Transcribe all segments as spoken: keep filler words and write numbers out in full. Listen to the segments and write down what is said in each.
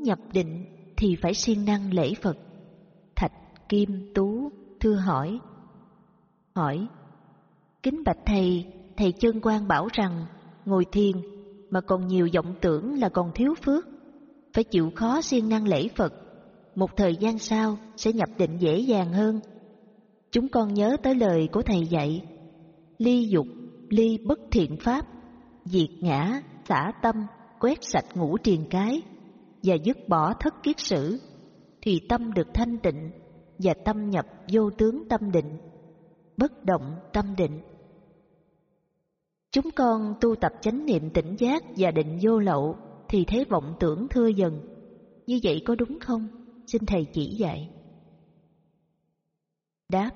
nhập định thì phải siêng năng lễ Phật. Thạch Kim Tú thưa hỏi. Hỏi: kính bạch thầy, thầy Chân Quang bảo rằng ngồi thiền mà còn nhiều vọng tưởng là còn thiếu phước, phải chịu khó siêng năng lễ Phật, một thời gian sau sẽ nhập định dễ dàng hơn. Chúng con nhớ tới lời của thầy dạy: ly dục, ly bất thiện pháp, diệt ngã, xả tâm, quét sạch ngũ triền cái và dứt bỏ thất kiết sử, thì tâm được thanh tịnh và tâm nhập vô tướng tâm định, bất động tâm định. Chúng con tu tập chánh niệm tỉnh giác và định vô lậu thì thấy vọng tưởng thưa dần. Như vậy có đúng không? Xin thầy chỉ dạy. Đáp: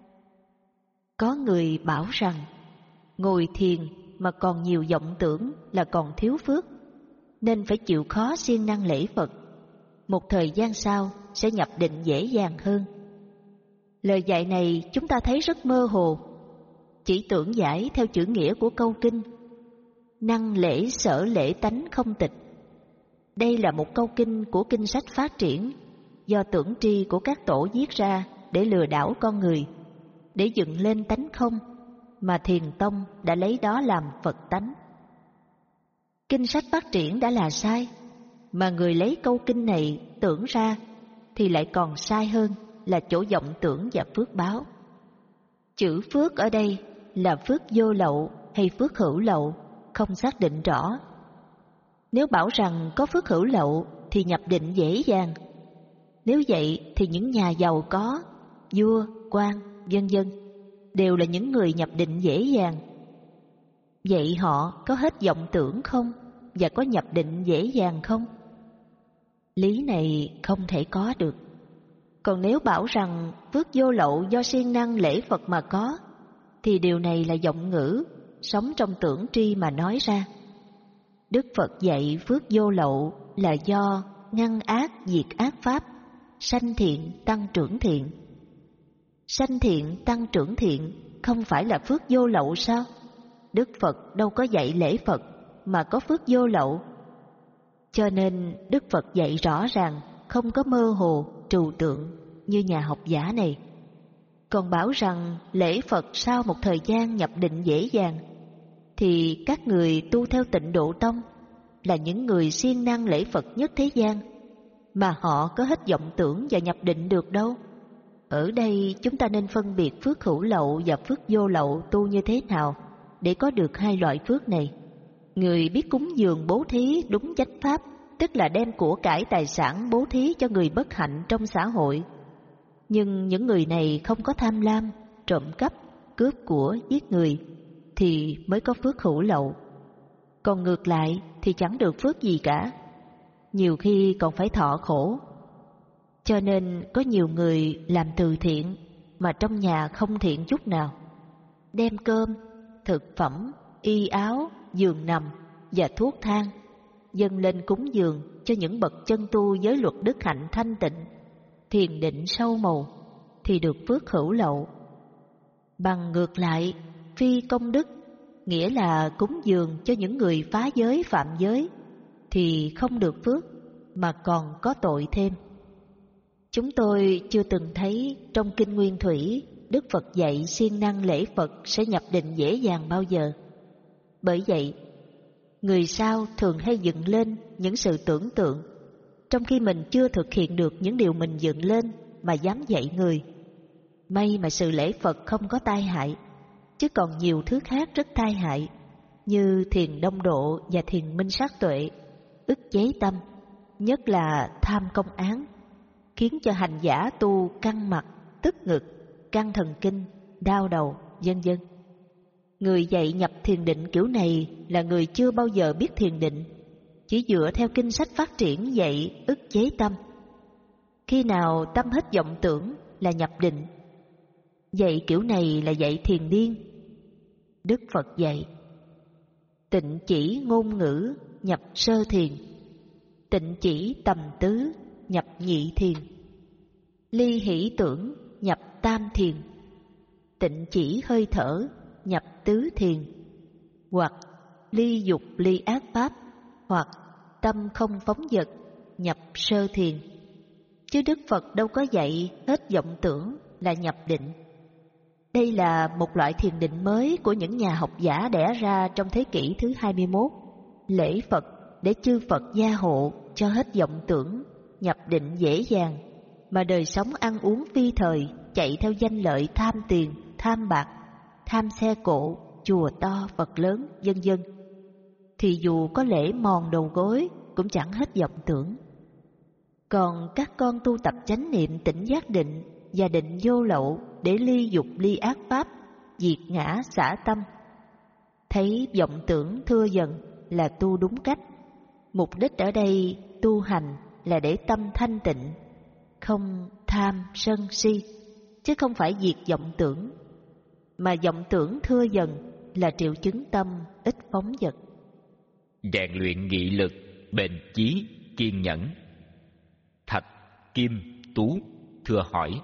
có người bảo rằng ngồi thiền mà còn nhiều vọng tưởng là còn thiếu phước, nên phải chịu khó siêng năng lễ Phật, một thời gian sau sẽ nhập định dễ dàng hơn. Lời dạy này chúng ta thấy rất mơ hồ, chỉ tưởng giải theo chữ nghĩa của câu kinh năng lễ sở lễ tánh không tịch. Đây là một câu kinh của kinh sách Phát Triển, do tưởng tri của các tổ viết ra để lừa đảo con người, để dựng lên tánh không, mà Thiền Tông đã lấy đó làm Phật tánh. Kinh sách Phát Triển đã là sai, mà người lấy câu kinh này tưởng ra thì lại còn sai hơn là chỗ vọng tưởng và phước báo. Chữ phước ở đây là phước vô lậu hay phước hữu lậu không xác định rõ. Nếu bảo rằng có phước hữu lậu thì nhập định dễ dàng. Nếu vậy thì những nhà giàu có, vua, quan, vân vân đều là những người nhập định dễ dàng. Vậy họ có hết vọng tưởng không và có nhập định dễ dàng không? Lý này không thể có được. Còn nếu bảo rằng phước vô lậu do siêng năng lễ Phật mà có, thì điều này là vọng ngữ, sống trong tưởng tri mà nói ra. Đức Phật dạy phước vô lậu là do ngăn ác diệt ác pháp, sanh thiện tăng trưởng thiện. Sanh thiện tăng trưởng thiện không phải là phước vô lậu sao? Đức Phật đâu có dạy lễ Phật mà có phước vô lậu. Cho nên Đức Phật dạy rõ ràng, không có mơ hồ, trừu tượng như nhà học giả này. Còn bảo rằng lễ Phật sau một thời gian nhập định dễ dàng, thì các người tu theo Tịnh Độ Tông là những người siêng năng lễ Phật nhất thế gian, mà họ có hết vọng tưởng và nhập định được đâu. Ở đây chúng ta nên phân biệt phước hữu lậu và phước vô lậu tu như thế nào để có được hai loại phước này. Người biết cúng dường bố thí đúng chánh pháp, tức là đem của cải tài sản bố thí cho người bất hạnh trong xã hội. Nhưng những người này không có tham lam, trộm cắp, cướp của, giết người thì mới có phước hữu lậu. Còn ngược lại thì chẳng được phước gì cả, nhiều khi còn phải thọ khổ. Cho nên có nhiều người làm từ thiện mà trong nhà không thiện chút nào, đem cơm, thực phẩm, y áo, giường nằm và thuốc thang dâng lên cúng dường cho những bậc chân tu giới luật đức hạnh thanh tịnh, thiền định sâu màu, thì được phước hữu lậu. Bằng ngược lại, phi công đức, nghĩa là cúng dường cho những người phá giới phạm giới, thì không được phước mà còn có tội thêm. Chúng tôi chưa từng thấy trong Kinh Nguyên Thủy Đức Phật dạy siêng năng lễ Phật sẽ nhập định dễ dàng bao giờ. Bởi vậy, người sau thường hay dựng lên những sự tưởng tượng, trong khi mình chưa thực hiện được những điều mình dựng lên mà dám dạy người. May mà sự lễ Phật không có tai hại, chứ còn nhiều thứ khác rất tai hại, như thiền đông độ và thiền minh sát tuệ, ức chế tâm, nhất là tham công án, khiến cho hành giả tu căng mặt, tức ngực, căng thần kinh, đau đầu, vân vân. Người dạy nhập thiền định kiểu này là người chưa bao giờ biết thiền định, chỉ dựa theo kinh sách Phát Triển dạy ức chế tâm. Khi nào tâm hết vọng tưởng là nhập định. Dạy kiểu này là dạy thiền điên. Đức Phật dạy: tịnh chỉ ngôn ngữ nhập sơ thiền, tịnh chỉ tầm tứ nhập nhị thiền, ly hỷ tưởng nhập tam thiền, tịnh chỉ hơi thở nhập tứ thiền, hoặc ly dục ly ác pháp, hoặc tâm không phóng dật nhập sơ thiền. Chứ Đức Phật đâu có dạy hết vọng tưởng là nhập định. Đây là một loại thiền định mới của những nhà học giả đẻ ra trong thế kỷ thứ hai mươi mốt, lễ Phật để chư Phật gia hộ cho hết vọng tưởng, nhập định dễ dàng, mà đời sống ăn uống phi thời, chạy theo danh lợi tham tiền, tham bạc, tham xe cộ, chùa to, Phật lớn, vân vân, thì dù có lễ mòn đầu gối cũng chẳng hết vọng tưởng. Còn các con tu tập chánh niệm tỉnh giác định và định vô lậu để ly dục ly ác pháp, diệt ngã xả tâm, thấy vọng tưởng thưa dần là tu đúng cách. Mục đích ở đây tu hành là để tâm thanh tịnh, không tham sân si, chứ không phải diệt vọng tưởng. Mà vọng tưởng thưa dần là triệu chứng tâm ít phóng dật. Rèn luyện nghị lực, bền chí, kiên nhẫn. Thạch Kim Tú thưa hỏi.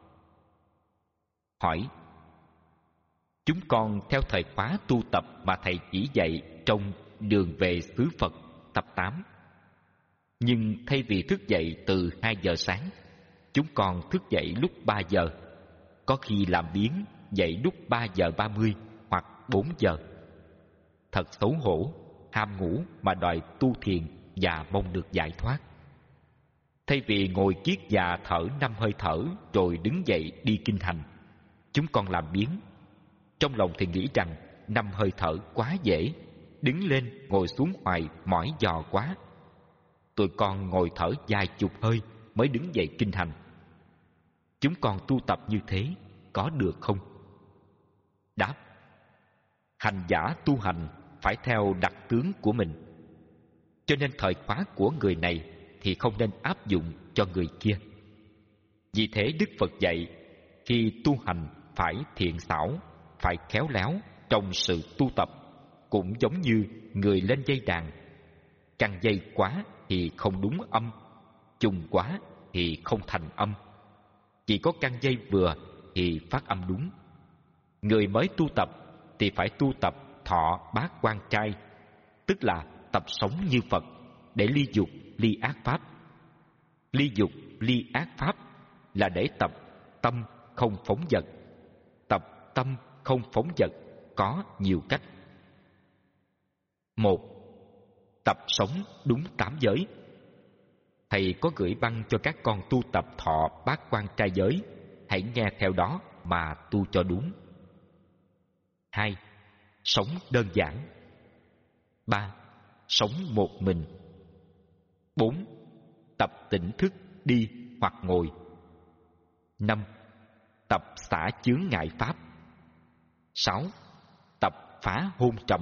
Hỏi: chúng con theo thời khóa tu tập mà thầy chỉ dạy trong Đường về xứ Phật tập tám. Nhưng thay vì thức dậy từ hai giờ sáng, chúng con thức dậy lúc ba giờ, có khi làm biếng dậy lúc ba giờ ba mươi hoặc bốn giờ. Thật xấu hổ, ham ngủ mà đòi tu thiền và mong được giải thoát. Thay vì ngồi kiết già thở năm hơi thở rồi đứng dậy đi kinh hành, chúng con làm biếng. Trong lòng thì nghĩ rằng năm hơi thở quá dễ, đứng lên ngồi xuống hoài mỏi giò quá. Tụi con ngồi thở vài chục hơi mới đứng dậy kinh hành. Chúng con tu tập như thế có được không? Đáp: hành giả tu hành phải theo đặc tướng của mình, cho nên thời khóa của người này thì không nên áp dụng cho người kia. Vì thế Đức Phật dạy khi tu hành phải thiện xảo, phải khéo léo trong sự tu tập, cũng giống như người lên dây đàn. Căng dây quá thì không đúng âm, chùng quá thì không thành âm. Chỉ có căng dây vừa thì phát âm đúng. Người mới tu tập thì phải tu tập thọ bát quan trai, tức là tập sống như Phật để ly dục ly ác pháp. Ly dục ly ác pháp là để tập tâm không phóng dật. Tập tâm không phóng dật có nhiều cách. Một, tập sống đúng tám giới. Thầy có gửi băng cho các con tu tập thọ bát quan trai giới, hãy nghe theo đó mà tu cho đúng. Hai, sống đơn giản. Ba, sống một mình. Bốn, tập tỉnh thức đi hoặc ngồi. Năm, tập xả chướng ngại pháp. Sáu, tập phá hôn trầm.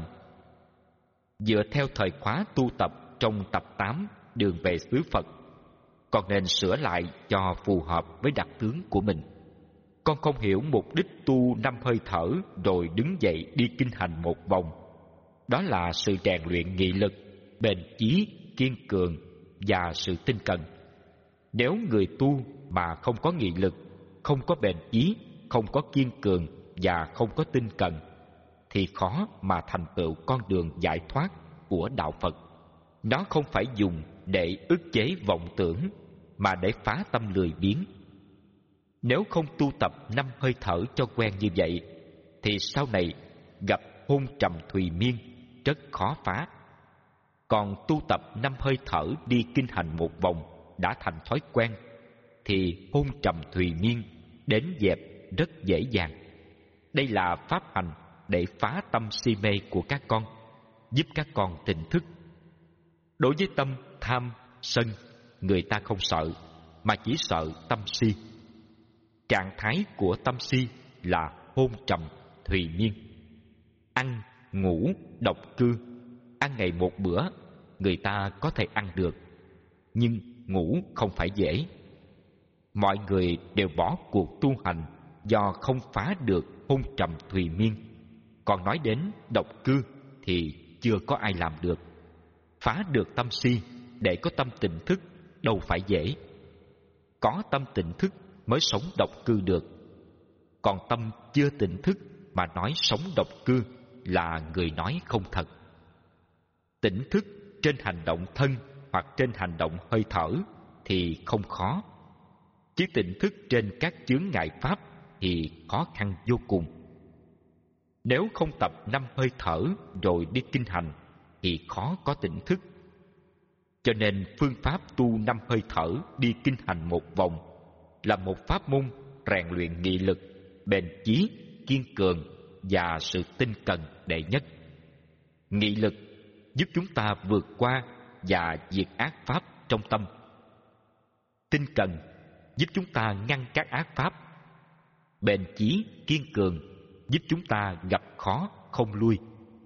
Dựa theo thời khóa tu tập trong tập tám Đường về xứ Phật, con nên sửa lại cho phù hợp với đặc tướng của mình. Con không hiểu mục đích tu năm hơi thở rồi đứng dậy đi kinh hành một vòng. Đó là sự rèn luyện nghị lực, bền chí, kiên cường và sự tinh cần. Nếu người tu mà không có nghị lực, không có bền chí, không có kiên cường và không có tinh cần, thì khó mà thành tựu con đường giải thoát của đạo Phật. Nó không phải dùng để ức chế vọng tưởng, mà để phá tâm lười biếng. Nếu không tu tập năm hơi thở cho quen như vậy, thì sau này gặp hôn trầm thùy miên rất khó phá. Còn tu tập năm hơi thở đi kinh hành một vòng đã thành thói quen, thì hôn trầm thùy miên đến dẹp rất dễ dàng. Đây là pháp hành để phá tâm si mê của các con, giúp các con tỉnh thức. Đối với tâm tham, sân, người ta không sợ, mà chỉ sợ tâm si. Trạng thái của tâm si là hôn trầm, thùy miên. Ăn, ngủ, độc cư. Ăn ngày một bữa, người ta có thể ăn được, nhưng ngủ không phải dễ. Mọi người đều bỏ cuộc tu hành do không phá được hôn trầm thùy miên. Còn nói đến độc cư thì chưa có ai làm được. Phá được tâm si để có tâm tỉnh thức đâu phải dễ. Có tâm tỉnh thức mới sống độc cư được. Còn tâm chưa tỉnh thức mà nói sống độc cư là người nói không thật. Tỉnh thức trên hành động thân hoặc trên hành động hơi thở thì không khó. Chứ tỉnh thức trên các chướng ngại pháp thì khó khăn vô cùng. Nếu không tập năm hơi thở rồi đi kinh hành thì khó có tỉnh thức. Cho nên phương pháp tu năm hơi thở đi kinh hành một vòng là một pháp môn rèn luyện nghị lực, bền chí, kiên cường và sự tinh cần đệ nhất. Nghị lực giúp chúng ta vượt qua và diệt ác pháp trong tâm. Tinh cần giúp chúng ta ngăn các ác pháp. Bền chí, kiên cường giúp chúng ta gặp khó không lui.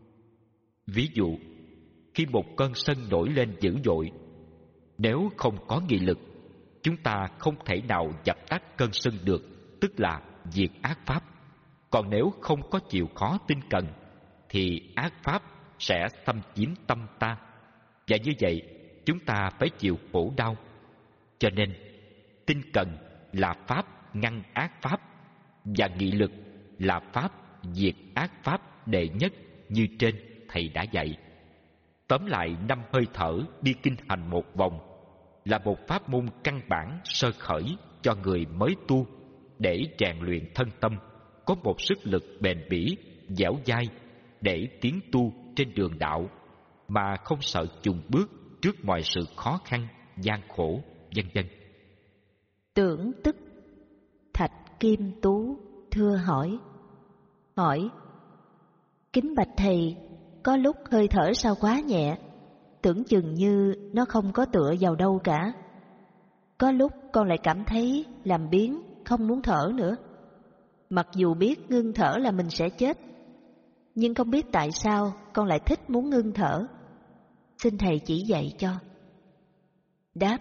Ví dụ, khi một cơn sân nổi lên dữ dội, nếu không có nghị lực, chúng ta không thể nào dập tắt cơn sân được, tức là diệt ác pháp. Còn nếu không có chịu khó tinh cần, thì ác pháp sẽ xâm chiếm tâm ta, và như vậy chúng ta phải chịu khổ đau. Cho nên tinh cần là pháp ngăn ác pháp, và nghị lực là pháp diệt ác pháp đệ nhất như trên thầy đã dạy. Tóm lại, năm hơi thở đi kinh hành một vòng là một pháp môn căn bản sơ khởi cho người mới tu, để rèn luyện thân tâm có một sức lực bền bỉ, dẻo dai để tiến tu trên đường đạo, mà không sợ chùn bước trước mọi sự khó khăn, gian khổ, vân vân. Tưởng tức. Thạch Kim Tú thưa hỏi. Hỏi: Kính bạch thầy, có lúc hơi thở sao quá nhẹ, tưởng chừng như nó không có tựa vào đâu cả. Có lúc con lại cảm thấy làm biếng, không muốn thở nữa. Mặc dù biết ngưng thở là mình sẽ chết, nhưng không biết tại sao con lại thích muốn ngưng thở. Xin thầy chỉ dạy cho. Đáp: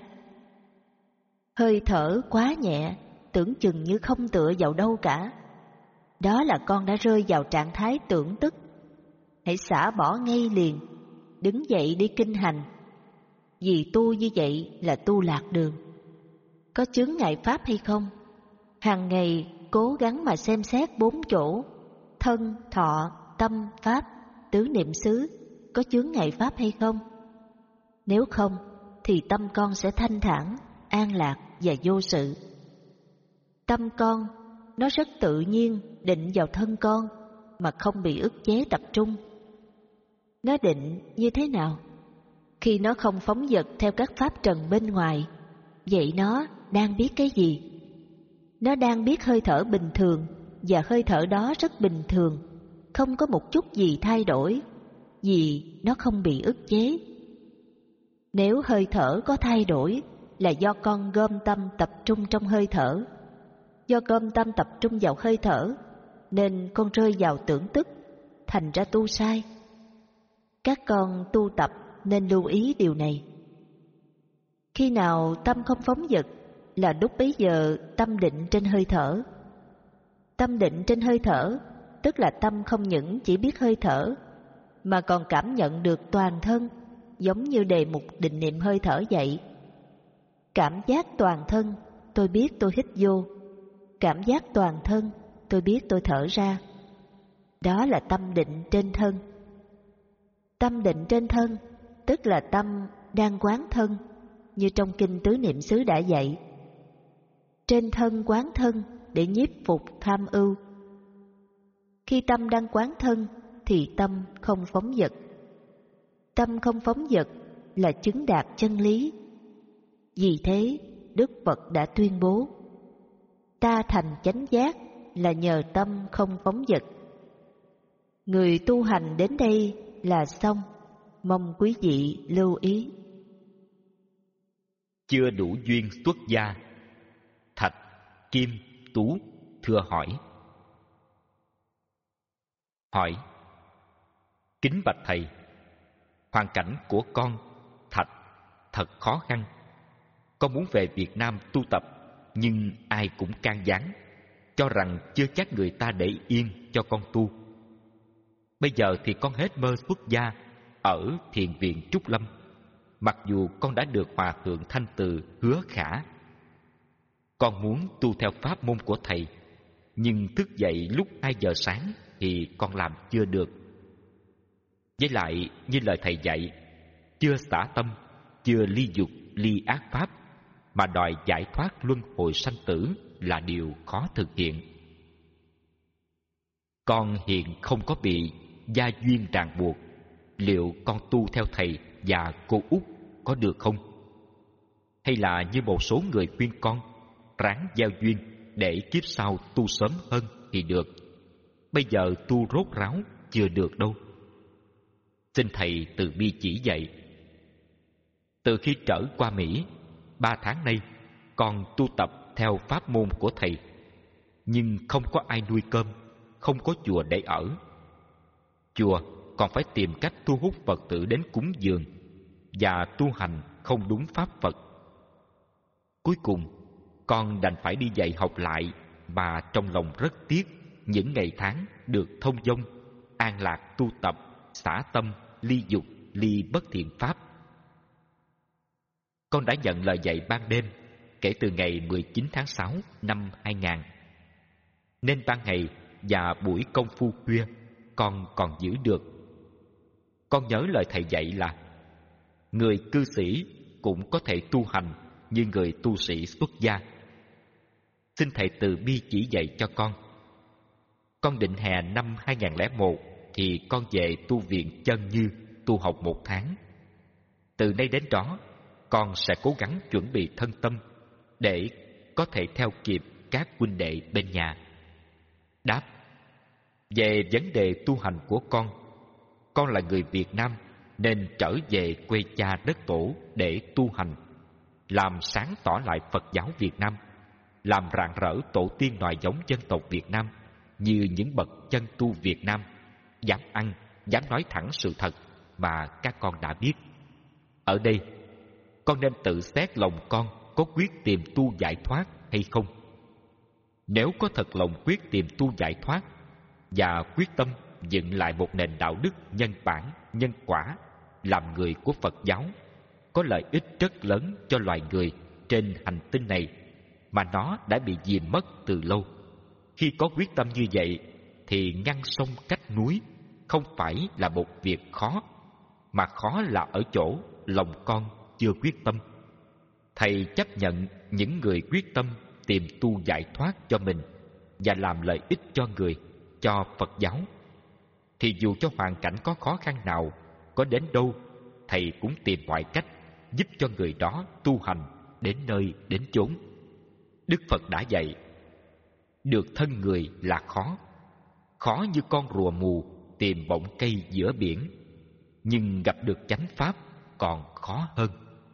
Hơi thở quá nhẹ, tưởng chừng như không tựa vào đâu cả. Đó là con đã rơi vào trạng thái tưởng tức. Hãy xả bỏ ngay liền, đứng dậy đi kinh hành. Vì tu như vậy là tu lạc đường. Có chướng ngại pháp hay không? Hàng ngày cố gắng mà xem xét bốn chỗ: thân, thọ, tâm, pháp, tứ niệm xứ, có chướng ngại pháp hay không? Nếu không thì tâm con sẽ thanh thản, an lạc và vô sự. Tâm con nó rất tự nhiên định vào thân con mà không bị ức chế tập trung. Nó định như thế nào? Khi nó không phóng dật theo các pháp trần bên ngoài, vậy nó đang biết cái gì? Nó đang biết hơi thở bình thường, và hơi thở đó rất bình thường, không có một chút gì thay đổi, vì nó không bị ức chế. Nếu hơi thở có thay đổi là do con gom tâm tập trung trong hơi thở. Do gom tâm tập trung vào hơi thở nên con rơi vào tưởng tức, thành ra tu sai. Các con tu tập nên lưu ý điều này. Khi nào tâm không phóng dật là lúc bấy giờ tâm định trên hơi thở. Tâm định trên hơi thở tức là tâm không những chỉ biết hơi thở, mà còn cảm nhận được toàn thân, giống như đề mục định niệm hơi thở vậy. Cảm giác toàn thân, tôi biết tôi hít vô. Cảm giác toàn thân, tôi biết tôi thở ra. Đó là tâm định trên thân. Tâm định trên thân tức là tâm đang quán thân, như trong kinh Tứ Niệm xứ đã dạy. Trên thân quán thân để nhiếp phục tham ưu. Khi tâm đang quán thân thì tâm không phóng dật. Tâm không phóng dật là chứng đạt chân lý. Vì thế Đức Phật đã tuyên bố: Ta thành chánh giác là nhờ tâm không phóng dật. Người tu hành đến đây là xong, mong quý vị lưu ý. Chưa đủ duyên xuất gia. Thạch Kim Tú thưa hỏi. Hỏi: Kính bạch thầy, hoàn cảnh của con Thạch thật khó khăn. Con muốn về Việt Nam tu tập, nhưng ai cũng can gián, cho rằng chưa chắc người ta để yên cho con tu. Bây giờ thì con hết mơ xuất gia ở thiền viện Trúc Lâm, mặc dù con đã được Hòa thượng Thanh Từ hứa khả. Con muốn tu theo pháp môn của thầy, nhưng thức dậy lúc hai giờ sáng thì con làm chưa được. Với lại như lời thầy dạy, chưa xả tâm chưa ly dục ly ác pháp, mà đòi giải thoát luân hồi sanh tử là điều khó thực hiện. Con hiện không có bị gia duyên ràng buộc, liệu con tu theo thầy và cô út có được không? Hay là như một số người khuyên con ráng gieo duyên để kiếp sau tu sớm hơn thì được, bây giờ tu rốt ráo chưa được đâu. Xin thầy từ bi chỉ dạy. Từ khi trở qua Mỹ, ba tháng nay con tu tập theo pháp môn của thầy, nhưng không có ai nuôi cơm, không có chùa để ở. Chùa còn phải tìm cách thu hút Phật tử đến cúng dường, và tu hành không đúng pháp Phật. Cuối cùng, con đành phải đi dạy học lại, mà trong lòng rất tiếc những ngày tháng được thông dong, an lạc tu tập, xả tâm, ly dục, ly bất thiện pháp. Con đã nhận lời dạy ban đêm kể từ ngày mười chín tháng sáu năm hai nghìn, nên ban ngày và buổi công phu khuya con còn giữ được. Con nhớ lời thầy dạy là người cư sĩ cũng có thể tu hành như người tu sĩ xuất gia. Xin thầy từ bi chỉ dạy cho con. Con định hè năm hai nghìn lẻ một thì con về tu viện Chân Như tu học một tháng. Từ nay đến đó, con sẽ cố gắng chuẩn bị thân tâm để có thể theo kịp các huynh đệ bên nhà. Đáp: về vấn đề tu hành của con, con là người Việt Nam nên trở về quê cha đất tổ để tu hành, làm sáng tỏ lại Phật giáo Việt Nam, làm rạng rỡ tổ tiên nòi giống dân tộc Việt Nam như những bậc chân tu Việt Nam, dám ăn, dám nói thẳng sự thật mà các con đã biết. Ở đây, con nên tự xét lòng con có quyết tìm tu giải thoát hay không. Nếu có thật lòng quyết tìm tu giải thoát và quyết tâm dựng lại một nền đạo đức nhân bản, nhân quả, làm người của Phật giáo, có lợi ích rất lớn cho loài người trên hành tinh này mà nó đã bị dìm mất từ lâu. Khi có quyết tâm như vậy thì ngăn sông cách núi không phải là một việc khó, mà khó là ở chỗ lòng con chưa quyết tâm. Thầy chấp nhận những người quyết tâm tìm tu giải thoát cho mình và làm lợi ích cho người, cho Phật giáo, thì dù cho hoàn cảnh có khó khăn nào, có đến đâu, thầy cũng tìm mọi cách giúp cho người đó tu hành đến nơi đến chốn. Đức Phật đã dạy: được thân người là khó, khó như con rùa mù tìm bọng cây giữa biển, nhưng gặp được chánh pháp còn khó hơn.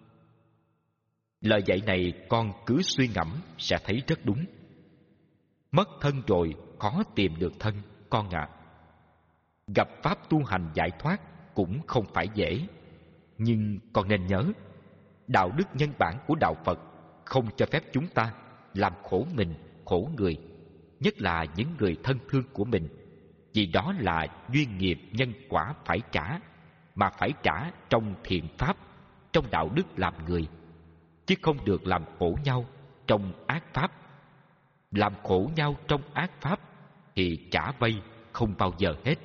Lời dạy này con cứ suy ngẫm sẽ thấy rất đúng. Mất thân rồi khó tìm được thân, con ạ. À. Gặp pháp tu hành giải thoát cũng không phải dễ, nhưng con nên nhớ, đạo đức nhân bản của đạo Phật không cho phép chúng ta làm khổ mình, khổ người, nhất là những người thân thương của mình, vì đó là duyên nghiệp nhân quả phải trả, mà phải trả trong thiện pháp, trong đạo đức làm người, chứ không được làm khổ nhau trong ác pháp. Làm khổ nhau trong ác pháp thì trả vay không bao giờ hết.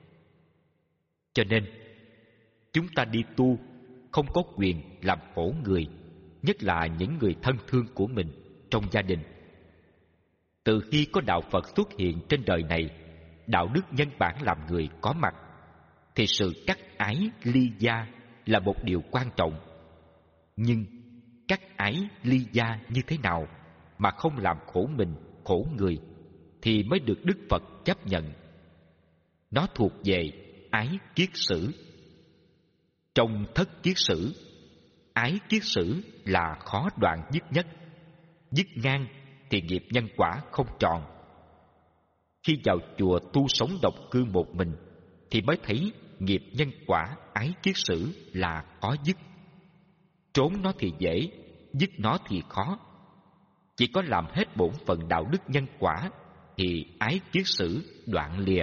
Cho nên, chúng ta đi tu không có quyền làm khổ người, nhất là những người thân thương của mình trong gia đình. Từ khi có đạo Phật xuất hiện trên đời này, đạo đức nhân bản làm người có mặt, thì sự cắt ái ly gia là một điều quan trọng. Nhưng cắt ái ly gia như thế nào mà không làm khổ mình, khổ người, thì mới được Đức Phật chấp nhận. Nó thuộc về ái kiết sử. Trong thất kiết sử, ái kiết sử là khó đoạn dứt nhất. Dứt ngang thì nghiệp nhân quả không tròn. Khi vào chùa tu sống độc cư một mình thì mới thấy nghiệp nhân quả ái kiết sử là khó dứt. Trốn nó thì dễ, dứt nó thì khó. Chỉ có làm hết bổn phận đạo đức nhân quả thì ái kiết sử đoạn lìa.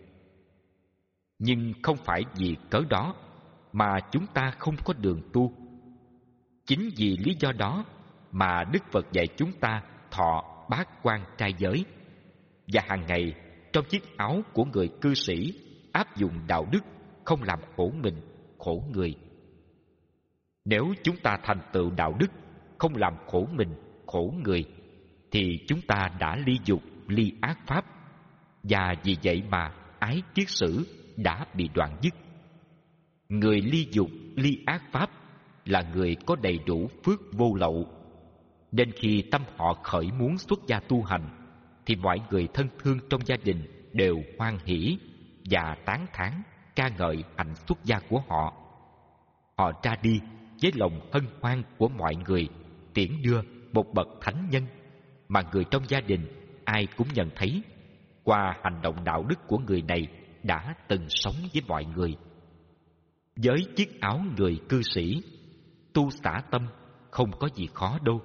Nhưng không phải vì cớ đó mà chúng ta không có đường tu. Chính vì lý do đó mà Đức Phật dạy chúng ta thọ bát quan trai giới, và hàng ngày trong chiếc áo của người cư sĩ áp dụng đạo đức không làm khổ mình, khổ người. Nếu chúng ta thành tựu đạo đức, không làm khổ mình, khổ người, thì chúng ta đã ly dục, ly ác pháp, và vì vậy mà ái kiết sử đã bị đoạn dứt. Người ly dục, ly ác pháp là người có đầy đủ phước vô lậu, nên khi tâm họ khởi muốn xuất gia tu hành, thì mọi người thân thương trong gia đình đều hoan hỷ và tán thán ca ngợi hạnh xuất gia của họ. Họ ra đi với lòng hân hoan của mọi người, tiễn đưa một bậc thánh nhân mà người trong gia đình ai cũng nhận thấy qua hành động đạo đức của người này đã từng sống với mọi người. Với chiếc áo người cư sĩ, tu xả tâm không có gì khó đâu.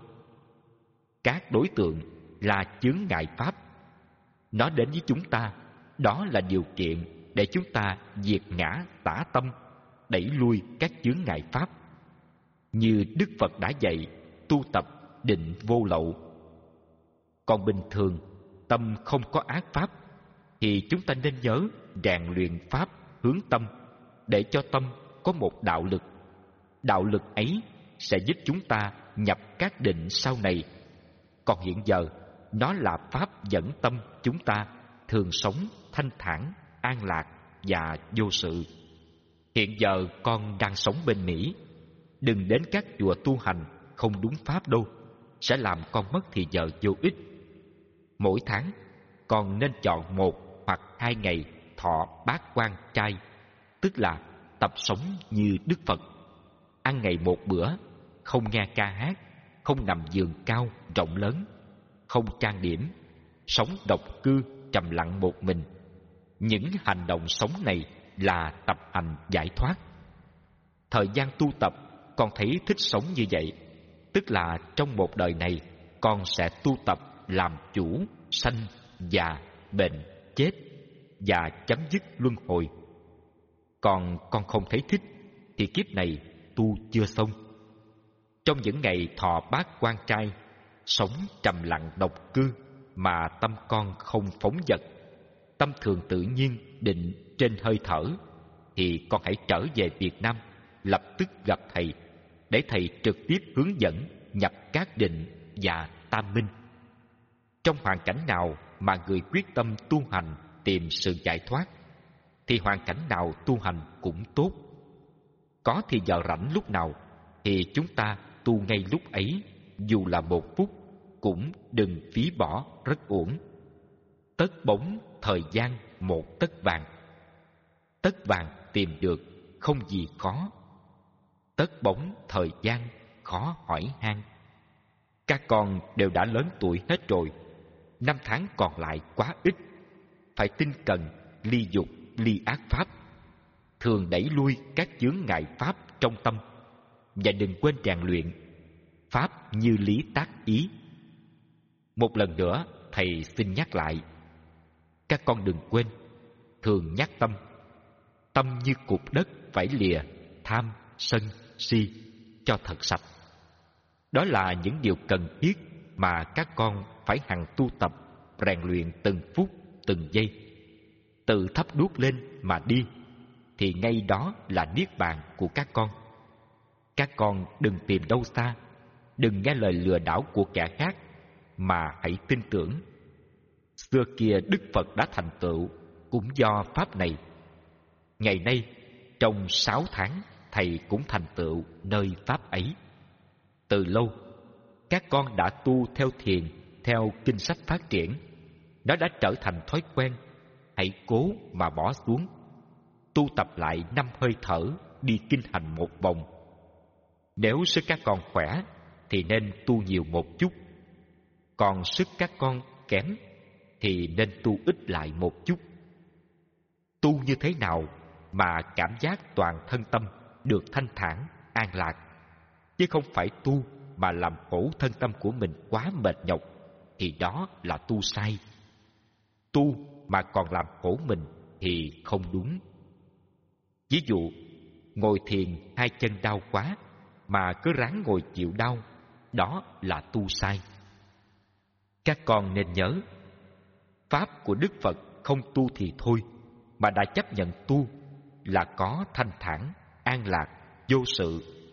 Các đối tượng là chướng ngại pháp. Nó đến với chúng ta, đó là điều kiện để chúng ta diệt ngã xả tâm, đẩy lui các chướng ngại pháp. Như Đức Phật đã dạy, tu tập định vô lậu. Còn bình thường, tâm không có ác pháp, thì chúng ta nên nhớ rèn luyện pháp hướng tâm, để cho tâm có một đạo lực. Đạo lực ấy sẽ giúp chúng ta nhập các định sau này. Còn hiện giờ, nó là pháp dẫn tâm chúng ta thường sống thanh thản, an lạc và vô sự. Hiện giờ con đang sống bên Mỹ. Đừng đến các chùa tu hành không đúng pháp đâu, sẽ làm con mất thì giờ vô ích. Mỗi tháng, con nên chọn một hoặc hai ngày thọ bát quan trai, tức là tập sống như Đức Phật. Ăn ngày một bữa, không nghe ca hát, không nằm giường cao, rộng lớn, không trang điểm, sống độc cư, trầm lặng một mình. Những hành động sống này là tập hành giải thoát. Thời gian tu tập, con thấy thích sống như vậy, tức là trong một đời này, con sẽ tu tập làm chủ sanh, già, bệnh, chết và chấm dứt luân hồi. Còn con không thấy thích, thì kiếp này tu chưa xong. Trong những ngày thọ bát quan trai, sống trầm lặng độc cư mà tâm con không phóng dật, tâm thường tự nhiên định trên hơi thở, thì con hãy trở về Việt Nam, lập tức gặp thầy, để thầy trực tiếp hướng dẫn nhập các định và tam minh. Trong hoàn cảnh nào mà người quyết tâm tu hành tìm sự giải thoát, thì hoàn cảnh nào tu hành cũng tốt. Có thì giờ rảnh lúc nào thì chúng ta tu ngay lúc ấy, dù là một phút cũng đừng phí bỏ rất uổng. Tất bóng thời gian một tấc vàng. Tấc vàng tìm được không gì khó, tất bóng thời gian khó hỏi han. Các con đều đã lớn tuổi hết rồi, năm tháng còn lại quá ít. Phải tinh cần ly dục, ly ác pháp, thường đẩy lui các chướng ngại pháp trong tâm, và đừng quên rèn luyện pháp như lý tác ý. Một lần nữa, thầy xin nhắc lại, các con đừng quên thường nhắc tâm. Tâm như cục đất phải lìa tham, sân, si cho thật sạch. Đó là những điều cần thiết mà các con phải hằng tu tập, rèn luyện từng phút, từng giây. Tự thắp đuốc lên mà đi, thì ngay đó là niết bàn của các con. Các con đừng tìm đâu xa, đừng nghe lời lừa đảo của kẻ khác, mà hãy tin tưởng. Xưa kia Đức Phật đã thành tựu cũng do pháp này. Ngày nay, trong sáu tháng, thầy cũng thành tựu nơi pháp ấy. Từ lâu, các con đã tu theo thiền, theo kinh sách phát triển. Nó đã trở thành thói quen. Hãy cố mà bỏ xuống. Tu tập lại năm hơi thở, đi kinh hành một vòng. Nếu sức các con khỏe, thì nên tu nhiều một chút. Còn sức các con kém, thì nên tu ít lại một chút. Tu như thế nào mà cảm giác toàn thân tâm được thanh thản, an lạc, chứ không phải tu mà làm khổ thân tâm của mình quá mệt nhọc, thì đó là tu sai. Tu mà còn làm khổ mình thì không đúng. Ví dụ, ngồi thiền hai chân đau quá mà cứ ráng ngồi chịu đau, đó là tu sai. Các con nên nhớ, pháp của Đức Phật không tu thì thôi, mà đã chấp nhận tu là có thanh thản, an lạc, vô sự,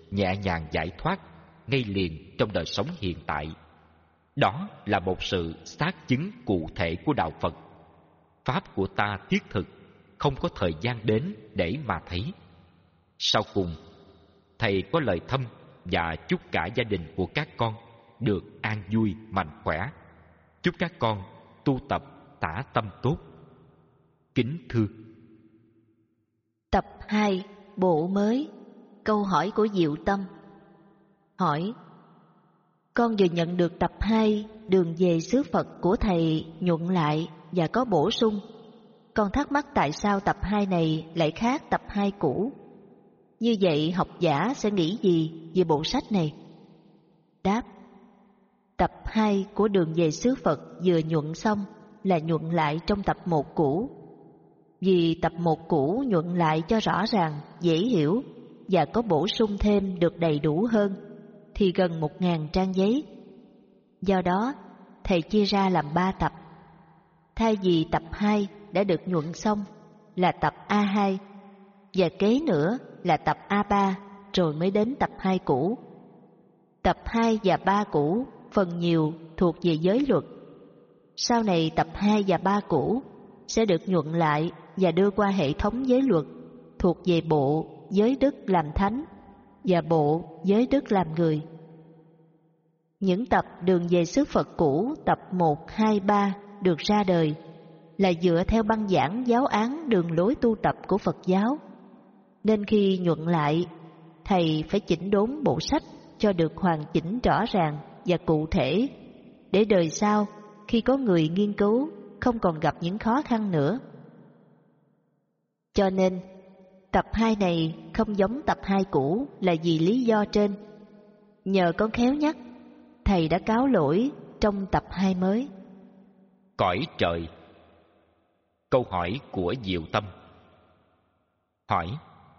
nhẹ nhàng giải thoát ngay liền trong đời sống hiện tại. Đó là một sự xác chứng cụ thể của đạo Phật. Pháp của ta thiết thực, không có thời gian đến để mà thấy. Sau cùng, thầy có lời thăm và chúc cả gia đình của các con được an vui, mạnh khỏe. Chúc các con tu tập tả tâm tốt. Kính thưa. Tập hai, bộ mới. Câu hỏi của Diệu Tâm. Hỏi: con vừa nhận được tập hai đường về xứ Phật của thầy nhuận lại và có bổ sung. Con thắc mắc tại sao tập hai này lại khác tập hai cũ. Như vậy học giả sẽ nghĩ gì về bộ sách này? Đáp: tập hai của đường về xứ Phật vừa nhuận xong là nhuận lại trong tập một cũ. Vì tập một cũ nhuận lại cho rõ ràng, dễ hiểu và có bổ sung thêm được đầy đủ hơn thì gần một ngàn trang giấy. Do đó, thầy chia ra làm ba tập. Thay vì tập hai đã được nhuận xong là tập A hai, và kế nữa là tập A ba, rồi mới đến tập hai cũ. Tập hai và ba cũ phần nhiều thuộc về giới luật. Sau này tập hai và ba cũ sẽ được nhuận lại và đưa qua hệ thống giới luật thuộc về bộ giới đức làm thánh và bộ giới đức làm người. Những tập đường về xứ Phật cũ tập một, hai, ba được ra đời là dựa theo băng giảng giáo án đường lối tu tập của Phật giáo. Nên khi nhuận lại, thầy phải chỉnh đốn bộ sách cho được hoàn chỉnh rõ ràng và cụ thể, để đời sau khi có người nghiên cứu không còn gặp những khó khăn nữa. Cho nên, tập hai này không giống tập hai cũ là vì lý do trên. Nhờ con khéo nhắc, thầy đã cáo lỗi trong tập hai mới. Cõi trời. Câu hỏi của Diệu Tâm. Hỏi: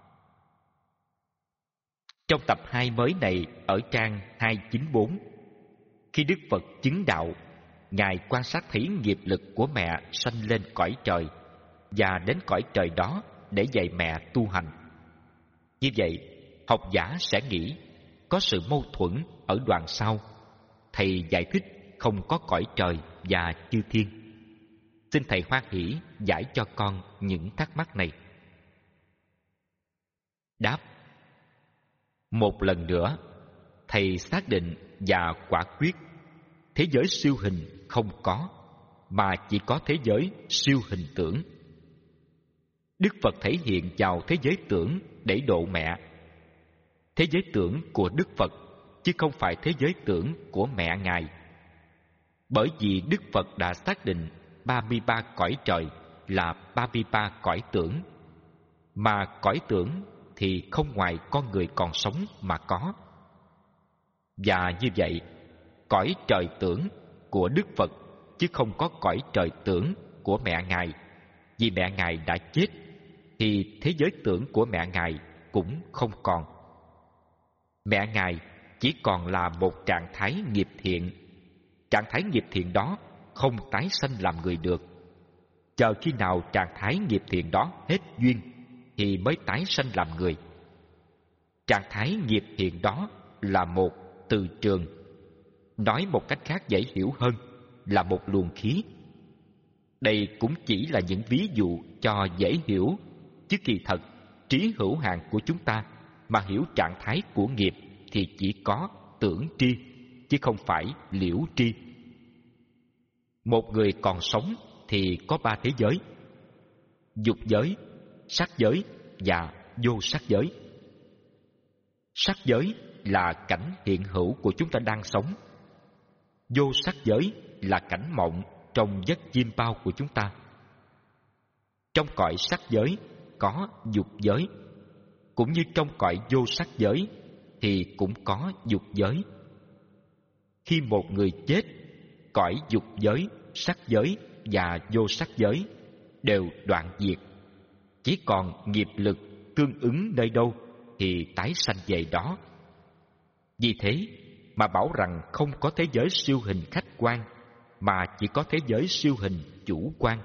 trong tập hai mới này ở trang hai trăm chín mươi bốn, khi Đức Phật chứng đạo, Ngài quan sát thấy nghiệp lực của mẹ sanh lên cõi trời và đến cõi trời đó để dạy mẹ tu hành. Như vậy, học giả sẽ nghĩ có sự mâu thuẫn ở đoạn sau. Thầy giải thích không có cõi trời và chư thiên. Xin thầy hoan hỷ giải cho con những thắc mắc này. Đáp: một lần nữa, thầy xác định và quả quyết thế giới siêu hình không có, mà chỉ có thế giới siêu hình tưởng. Đức Phật thể hiện vào thế giới tưởng để độ mẹ. Thế giới tưởng của Đức Phật chứ không phải thế giới tưởng của mẹ Ngài. Bởi vì Đức Phật đã xác định ba mươi ba cõi trời là ba mươi ba cõi tưởng, mà cõi tưởng thì không ngoài con người còn sống mà có. Và như vậy, cõi trời tưởng của Đức Phật chứ không có cõi trời tưởng của mẹ Ngài. Vì mẹ Ngài đã chết thì thế giới tưởng của mẹ Ngài cũng không còn. Mẹ Ngài chỉ còn là một trạng thái nghiệp thiện. Trạng thái nghiệp thiện đó không tái sanh làm người được. Chờ khi nào trạng thái nghiệp thiện đó hết duyên thì mới tái sanh làm người. Trạng thái nghiệp thiện đó là một từ trường. Nói một cách khác dễ hiểu hơn là một luồng khí. Đây cũng chỉ là những ví dụ cho dễ hiểu, chứ kỳ thật trí hữu hạn của chúng ta mà hiểu trạng thái của nghiệp thì chỉ có tưởng tri, chứ không phải liễu tri. Một người còn sống thì có ba thế giới: dục giới, sắc giới và vô sắc giới. Sắc giới là cảnh hiện hữu của chúng ta đang sống. Vô sắc giới là cảnh mộng trong giấc chiêm bao của chúng ta. Trong cõi sắc giới có dục giới, cũng như trong cõi vô sắc giới thì cũng có dục giới. Khi một người chết, cõi dục giới, sắc giới và vô sắc giới đều đoạn diệt. Chỉ còn nghiệp lực tương ứng nơi đâu thì tái sanh về đó. Vì thế mà bảo rằng không có thế giới siêu hình khách quan, mà chỉ có thế giới siêu hình chủ quan.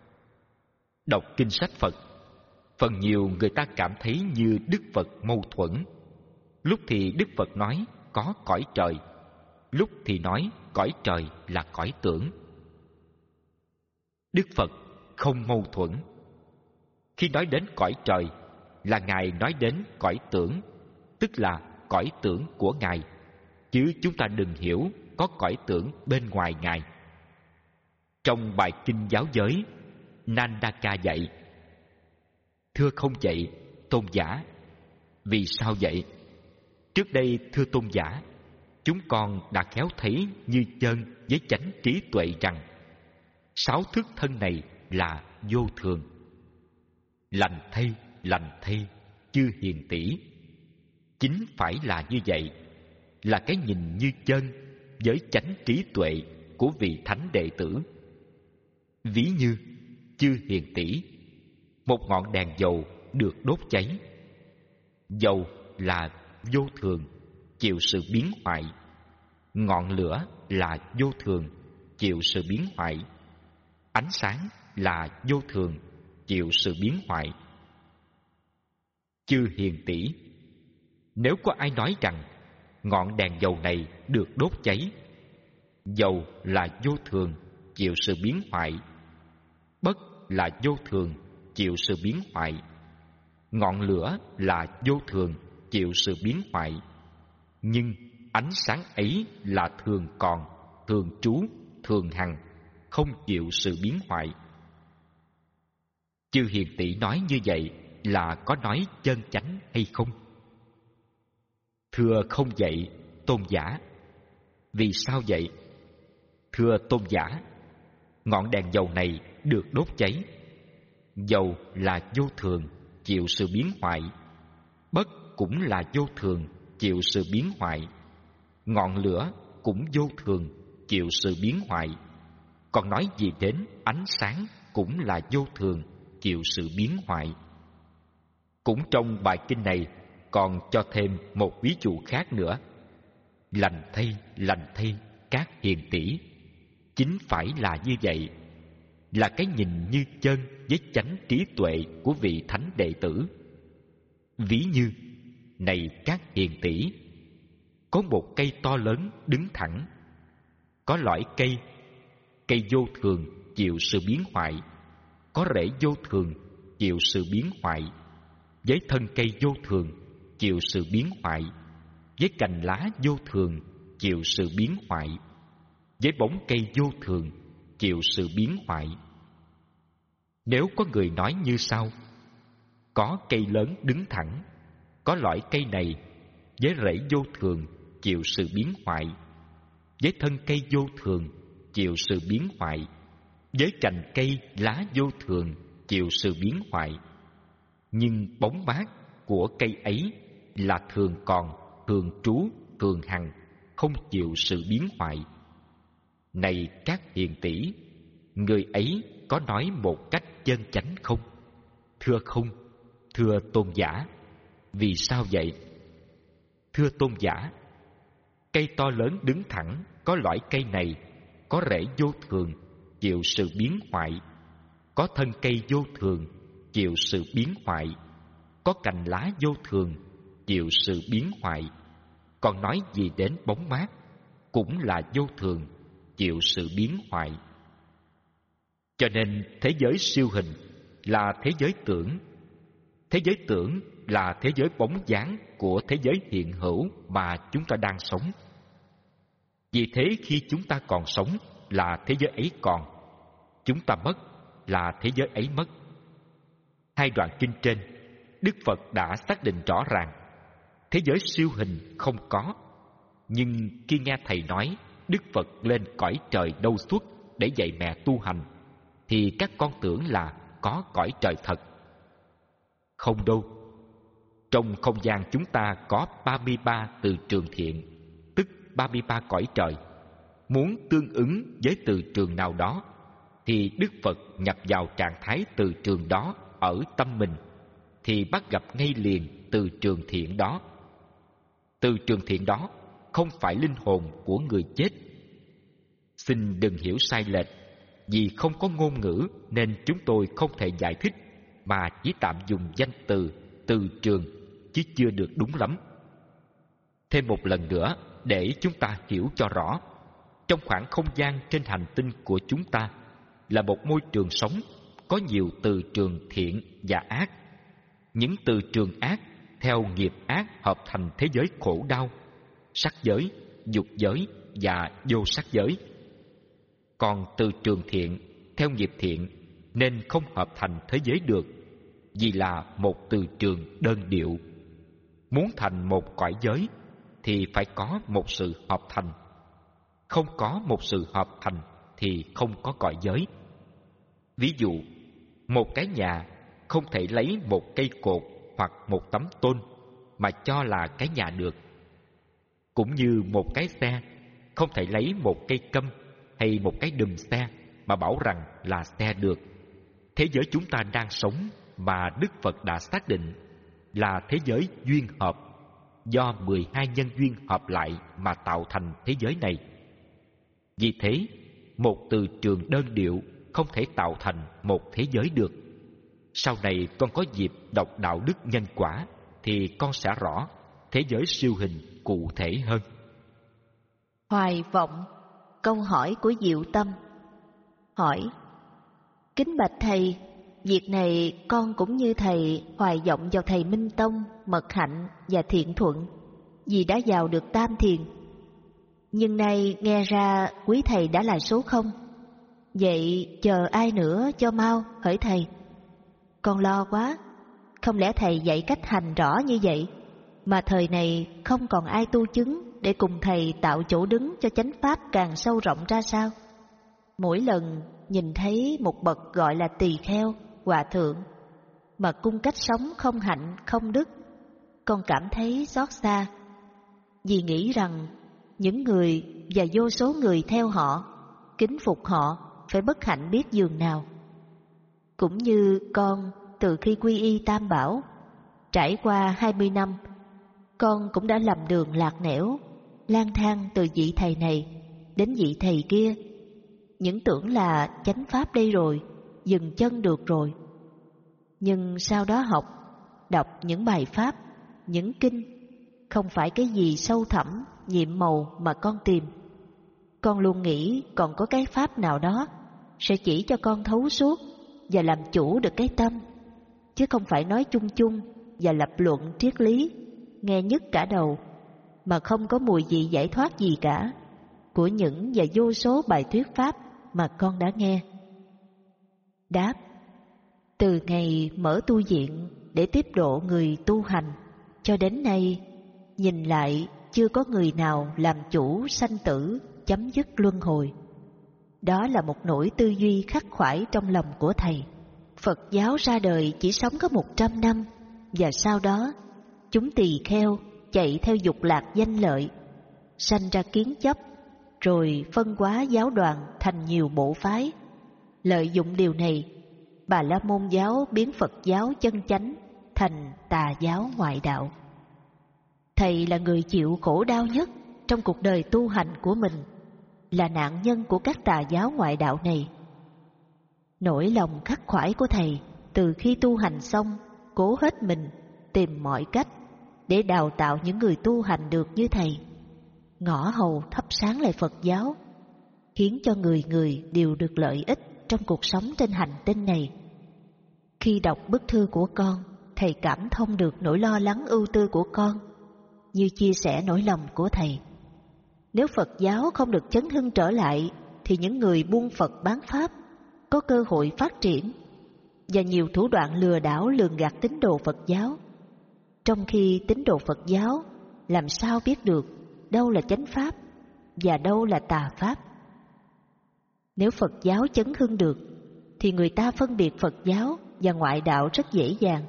Đọc kinh sách Phật, phần nhiều người ta cảm thấy như Đức Phật mâu thuẫn. lúc thì Đức Phật nói có cõi trời, lúc thì nói cõi trời là cõi tưởng. Đức Phật không mâu thuẫn. Khi nói đến cõi trời là Ngài nói đến cõi tưởng, tức là cõi tưởng của Ngài, chứ chúng ta đừng hiểu có cõi tưởng bên ngoài Ngài. Trong bài kinh giáo giới, Nandaka dạy: Thưa không dạy, tôn giả. Vì sao vậy? Trước đây, thưa tôn giả, chúng con đã khéo thấy như chân với chánh trí tuệ rằng sáu thức thân này là vô thường. Lành thay, lành thay, chư hiền tỷ. Chính phải là như vậy, là cái nhìn như chân với chánh trí tuệ của vị thánh đệ tử. Ví như, chư hiền tỷ, một ngọn đèn dầu được đốt cháy. Dầu là vô thường, chịu sự biến hoại. Ngọn lửa là vô thường, chịu sự biến hoại. Ánh sáng là vô thường, chịu sự biến hoại. Chư hiền tỷ, nếu có ai nói rằng ngọn đèn dầu này được đốt cháy, dầu là vô thường, chịu sự biến hoại. Bất là vô thường, chịu sự biến hoại. Ngọn lửa là vô thường, chịu sự biến hoại. Nhưng ánh sáng ấy là thường còn, thường trú, thường hằng, không chịu sự biến hoại. Chư hiền tỷ nói như vậy là có nói chân chánh hay không? Thưa không vậy, tôn giả. Vì sao vậy? Thưa tôn giả, ngọn đèn dầu này được đốt cháy. Dầu là vô thường, chịu sự biến hoại. Bất cũng là vô thường, chịu sự biến hoại. Ngọn lửa cũng vô thường, chịu sự biến hoại. Còn nói gì đến ánh sáng cũng là vô thường, chịu sự biến hoại. Cũng trong bài kinh này còn cho thêm một ví dụ khác nữa. Lành thay, lành thay, các hiền tỷ. Chính phải là như vậy, là cái nhìn như chân với chánh trí tuệ của vị thánh đệ tử. Ví như, này các hiền tỷ, có một cây to lớn đứng thẳng. Có lõi cây, cây vô thường chịu sự biến hoại. Có rễ vô thường chịu sự biến hoại. Với thân cây vô thường chịu sự biến hoại. Với cành lá vô thường chịu sự biến hoại. Với bóng cây vô thường chịu sự biến hoại. Nếu có người nói như sau: có cây lớn đứng thẳng, có lõi cây này, với rễ vô thường chịu sự biến hoại. Với thân cây vô thường chịu sự biến hoại. Với cành cây lá vô thường chịu sự biến hoại. Nhưng bóng mát của cây ấy là thường còn, thường trú, thường hằng, không chịu sự biến hoại. Này các hiền tỷ, người ấy có nói một cách chân chánh không? Thưa không. Thưa tôn giả. Vì sao vậy? Thưa tôn giả, cây to lớn đứng thẳng, có lõi cây này, có rễ vô thường chịu sự biến hoại. Có thân cây vô thường chịu sự biến hoại. Có cành lá vô thường chịu sự biến hoại. Còn nói gì đến bóng mát, cũng là vô thường, chịu sự biến hoại. Cho nên thế giới siêu hình là thế giới tưởng. Thế giới tưởng là thế giới bóng dáng của thế giới hiện hữu mà chúng ta đang sống. Vì thế khi chúng ta còn sống là thế giới ấy còn, chúng ta mất là thế giới ấy mất. Hai đoạn kinh trên, Đức Phật đã xác định rõ ràng thế giới siêu hình không có. Nhưng khi nghe Thầy nói Đức Phật lên cõi trời đâu suốt để dạy mẹ tu hành, thì các con tưởng là có cõi trời thật. Không đâu. Trong không gian chúng ta có ba mươi ba từ trường thiện, tức ba mươi ba cõi trời. Muốn tương ứng với từ trường nào đó, thì Đức Phật nhập vào trạng thái từ trường đó ở tâm mình, thì bắt gặp ngay liền từ trường thiện đó. Từ trường thiện đó không phải linh hồn của người chết. Xin đừng hiểu sai lệch, vì không có ngôn ngữ nên chúng tôi không thể giải thích, mà chỉ tạm dùng danh từ từ trường, chứ chưa được đúng lắm. thêm một lần nữa để chúng ta hiểu cho rõ. Trong khoảng không gian trên hành tinh của chúng ta là một môi trường sống có nhiều từ trường thiện và ác. Những từ trường ác theo nghiệp ác hợp thành thế giới khổ đau, sắc giới, dục giới và vô sắc giới. Còn từ trường thiện theo nghiệp thiện nên không hợp thành thế giới được, vì là một từ trường đơn điệu. Muốn thành một cõi giới thì phải có một sự hợp thành. Không có một sự hợp thành thì không có cõi giới. Ví dụ, một cái nhà không thể lấy một cây cột hoặc một tấm tôn mà cho là cái nhà được. Cũng như một cái xe không thể lấy một cây câm hay một cái đùm xe mà bảo rằng là xe được. Thế giới chúng ta đang sống mà Đức Phật đã xác định là thế giới duyên hợp, do mười hai nhân duyên hợp lại mà tạo thành thế giới này. Vì thế, một từ trường đơn điệu không thể tạo thành một thế giới được. Sau này con có dịp đọc đạo đức nhân quả thì con sẽ rõ thế giới siêu hình cụ thể hơn. Hoài vọng. Câu hỏi của Diệu Tâm. Hỏi: kính bạch thầy, việc này con cũng như thầy hoài vọng vào thầy Minh Tông, Mật Hạnh và Thiện Thuận, vì đã vào được Tam Thiền. Nhưng nay nghe ra quý thầy đã là số không. Vậy chờ ai nữa cho mau, hỡi thầy. Con lo quá, không lẽ thầy dạy cách hành rõ như vậy, mà thời này không còn ai tu chứng để cùng thầy tạo chỗ đứng cho chánh pháp càng sâu rộng ra sao? Mỗi lần nhìn thấy một bậc gọi là tỳ kheo, hòa thượng, mà cung cách sống không hạnh, không đức, con cảm thấy xót xa, vì nghĩ rằng những người và vô số người theo họ, kính phục họ phải bất hạnh biết dường nào. Cũng như con từ khi quy y Tam Bảo, trải qua hai mươi năm, con cũng đã lầm đường lạc nẻo, lang thang từ vị thầy này đến vị thầy kia, những tưởng là chánh pháp đây rồi, dừng chân được rồi. Nhưng sau đó học, đọc những bài pháp, những kinh, không phải cái gì sâu thẳm, nhiệm màu mà con tìm. Con luôn nghĩ còn có cái pháp nào đó sẽ chỉ cho con thấu suốt và làm chủ được cái tâm, chứ không phải nói chung chung và lập luận triết lý, nghe nhức cả đầu, mà không có mùi vị giải thoát gì cả của những và vô số bài thuyết pháp mà con đã nghe. Đáp: từ ngày mở tu viện để tiếp độ người tu hành cho đến nay, nhìn lại chưa có người nào làm chủ sanh tử, chấm dứt luân hồi. Đó là một nỗi tư duy khắc khoải trong lòng của thầy. Phật giáo ra đời chỉ sống có một trăm năm, và sau đó chúng tỳ kheo chạy theo dục lạc danh lợi, sanh ra kiến chấp, rồi phân hóa giáo đoàn thành nhiều bộ phái. Lợi dụng điều này, Bà La Môn giáo biến Phật giáo chân chánh thành tà giáo ngoại đạo. Thầy là người chịu khổ đau nhất trong cuộc đời tu hành của mình, là nạn nhân của các tà giáo ngoại đạo này. Nỗi lòng khắc khoải của thầy từ khi tu hành xong, cố hết mình tìm mọi cách để đào tạo những người tu hành được như thầy, ngõ hầu thắp sáng lại Phật giáo, khiến cho người người đều được lợi ích trong cuộc sống trên hành tinh này. Khi đọc bức thư của con, thầy cảm thông được nỗi lo lắng ưu tư của con, như chia sẻ nỗi lòng của thầy. Nếu Phật giáo không được chấn hưng trở lại, thì những người buôn Phật bán Pháp có cơ hội phát triển, và nhiều thủ đoạn lừa đảo lường gạt tín đồ Phật giáo. Trong khi tín đồ Phật giáo làm sao biết được đâu là chánh Pháp và đâu là tà Pháp? Nếu Phật giáo chấn hưng được, thì người ta phân biệt Phật giáo và ngoại đạo rất dễ dàng.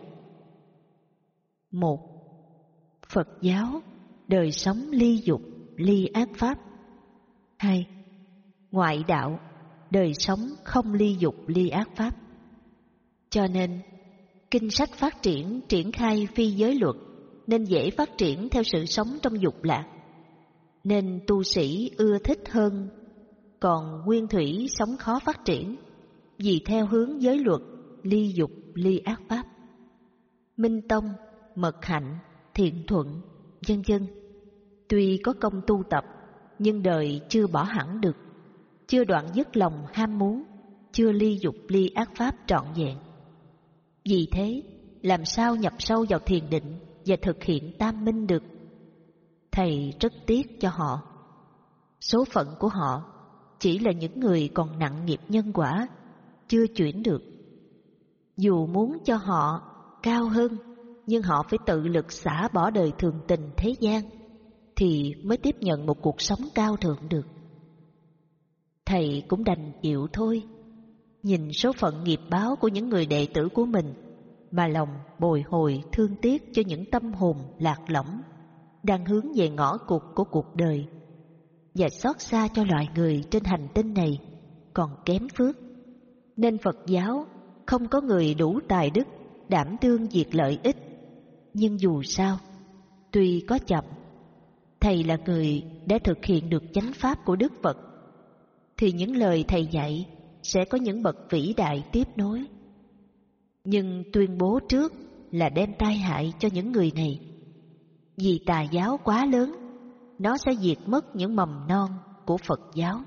Một, Phật giáo đời sống ly dục, ly ác pháp. Hai, ngoại đạo đời sống không ly dục, ly ác pháp. Cho nên, kinh sách phát triển triển khai phi giới luật nên dễ phát triển theo sự sống trong dục lạc, nên tu sĩ ưa thích hơn. Còn nguyên thủy sống khó phát triển vì theo hướng giới luật, ly dục, ly ác pháp. Minh Tông, Mật Hạnh, Thiện Thuận, vân vân Tuy có công tu tập, nhưng đời chưa bỏ hẳn được, chưa đoạn dứt lòng ham muốn, chưa ly dục ly ác pháp trọn vẹn. Vì thế, làm sao nhập sâu vào thiền định và thực hiện tam minh được? Thầy rất tiếc cho họ. Số phận của họ chỉ là những người còn nặng nghiệp nhân quả, chưa chuyển được. Dù muốn cho họ cao hơn, nhưng họ phải tự lực xả bỏ đời thường tình thế gian, thì mới tiếp nhận một cuộc sống cao thượng được. Thầy cũng đành chịu thôi. Nhìn số phận nghiệp báo của những người đệ tử của mình mà lòng bồi hồi thương tiếc cho những tâm hồn lạc lõng đang hướng về ngõ cụt của cuộc đời, và xót xa cho loài người trên hành tinh này còn kém phước. Nên Phật giáo không có người đủ tài đức đảm đương việc lợi ích. Nhưng dù sao, tuy có chậm, thầy là người đã thực hiện được chánh pháp của Đức Phật, thì những lời thầy dạy sẽ có những bậc vĩ đại tiếp nối. Nhưng tuyên bố trước là đem tai hại cho những người này. Vì tà giáo quá lớn, nó sẽ diệt mất những mầm non của Phật giáo.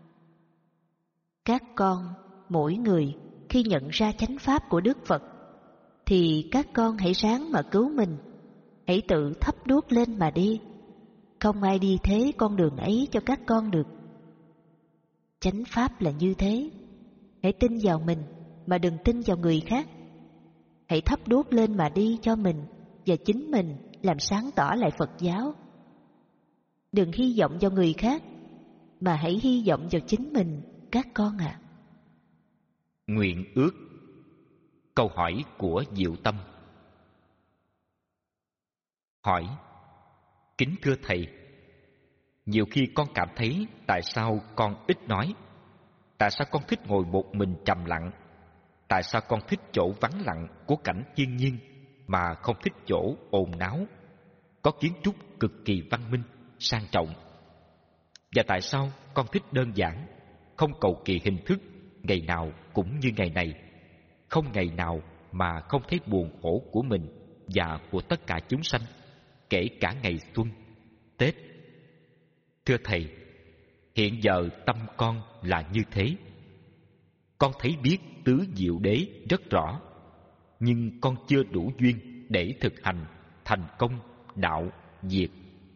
Các con, mỗi người khi nhận ra chánh pháp của Đức Phật, thì các con hãy ráng mà cứu mình, hãy tự thắp đuốc lên mà đi. Không ai đi thế con đường ấy cho các con được. Chánh pháp là như thế. Hãy tin vào mình mà đừng tin vào người khác. Hãy thắp đuốc lên mà đi cho mình và chính mình làm sáng tỏ lại Phật giáo. Đừng hy vọng vào người khác, mà hãy hy vọng vào chính mình, các con ạ. À. Nguyện ước. Câu hỏi của Diệu Tâm. Hỏi: kính thưa Thầy, nhiều khi con cảm thấy tại sao con ít nói, tại sao con thích ngồi một mình trầm lặng, tại sao con thích chỗ vắng lặng của cảnh thiên nhiên mà không thích chỗ ồn náo, có kiến trúc cực kỳ văn minh, sang trọng. Và tại sao con thích đơn giản, không cầu kỳ hình thức, ngày nào cũng như ngày này, không ngày nào mà không thấy buồn khổ của mình và của tất cả chúng sanh, kể cả ngày xuân, Tết. Thưa Thầy, hiện giờ tâm con là như thế. Con thấy biết tứ diệu đế rất rõ, nhưng con chưa đủ duyên để thực hành thành công đạo diệt.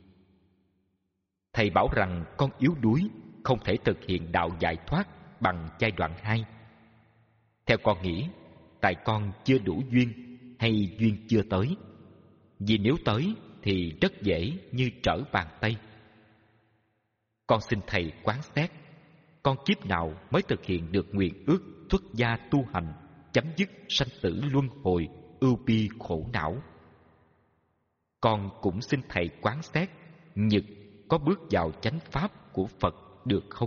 Thầy bảo rằng con yếu đuối, không thể thực hiện đạo giải thoát bằng giai đoạn hai. Theo con nghĩ, tại con chưa đủ duyên hay duyên chưa tới? Vì nếu tới thì rất dễ như trở bàn tay. Con xin Thầy quán xét, con kiếp nào mới thực hiện được nguyện ước xuất gia tu hành, chấm dứt sanh tử luân hồi, ưu bi khổ não? Con cũng xin Thầy quán xét, nhật có bước vào chánh pháp của Phật được không?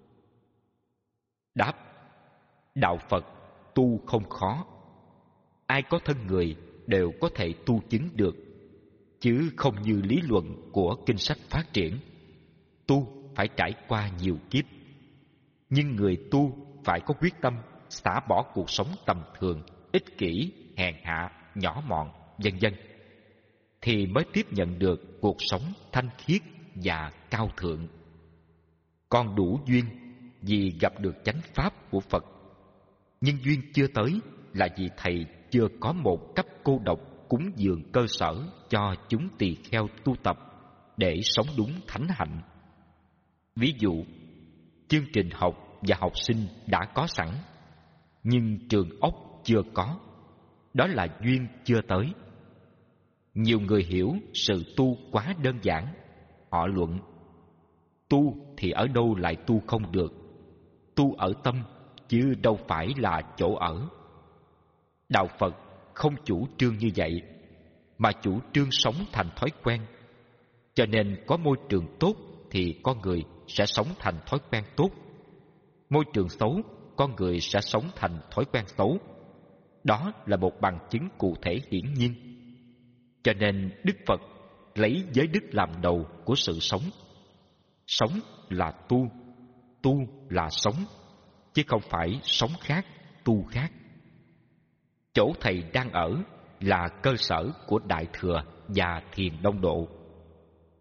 Đáp: đạo Phật tu không khó. Ai có thân người đều có thể tu chứng được, chứ không như lý luận của kinh sách phát triển. Tu phải trải qua nhiều kiếp, nhưng người tu phải có quyết tâm xả bỏ cuộc sống tầm thường, ích kỷ, hèn hạ, nhỏ mọn, vân vân, thì mới tiếp nhận được cuộc sống thanh khiết và cao thượng. Con đủ duyên vì gặp được chánh pháp của Phật, nhưng duyên chưa tới là vì Thầy chưa có một cấp cô độc cúng dường cơ sở cho chúng tỳ kheo tu tập để sống đúng thánh hạnh. Ví dụ, chương trình học và học sinh đã có sẵn, nhưng trường ốc chưa có. Đó là duyên chưa tới. Nhiều người hiểu sự tu quá đơn giản. Họ luận: tu thì ở đâu lại tu không được? Tu ở tâm, chứ đâu phải là chỗ ở. Đạo Phật không chủ trương như vậy, mà chủ trương sống thành thói quen. Cho nên có môi trường tốt thì con người sẽ sống thành thói quen tốt. Môi trường xấu, con người sẽ sống thành thói quen xấu. Đó là một bằng chứng cụ thể hiển nhiên. Cho nên Đức Phật lấy giới đức làm đầu của sự sống. Sống là tu, tu là sống, chứ không phải sống khác, tu khác. Chỗ Thầy đang ở là cơ sở của Đại Thừa và Thiền Đông Độ.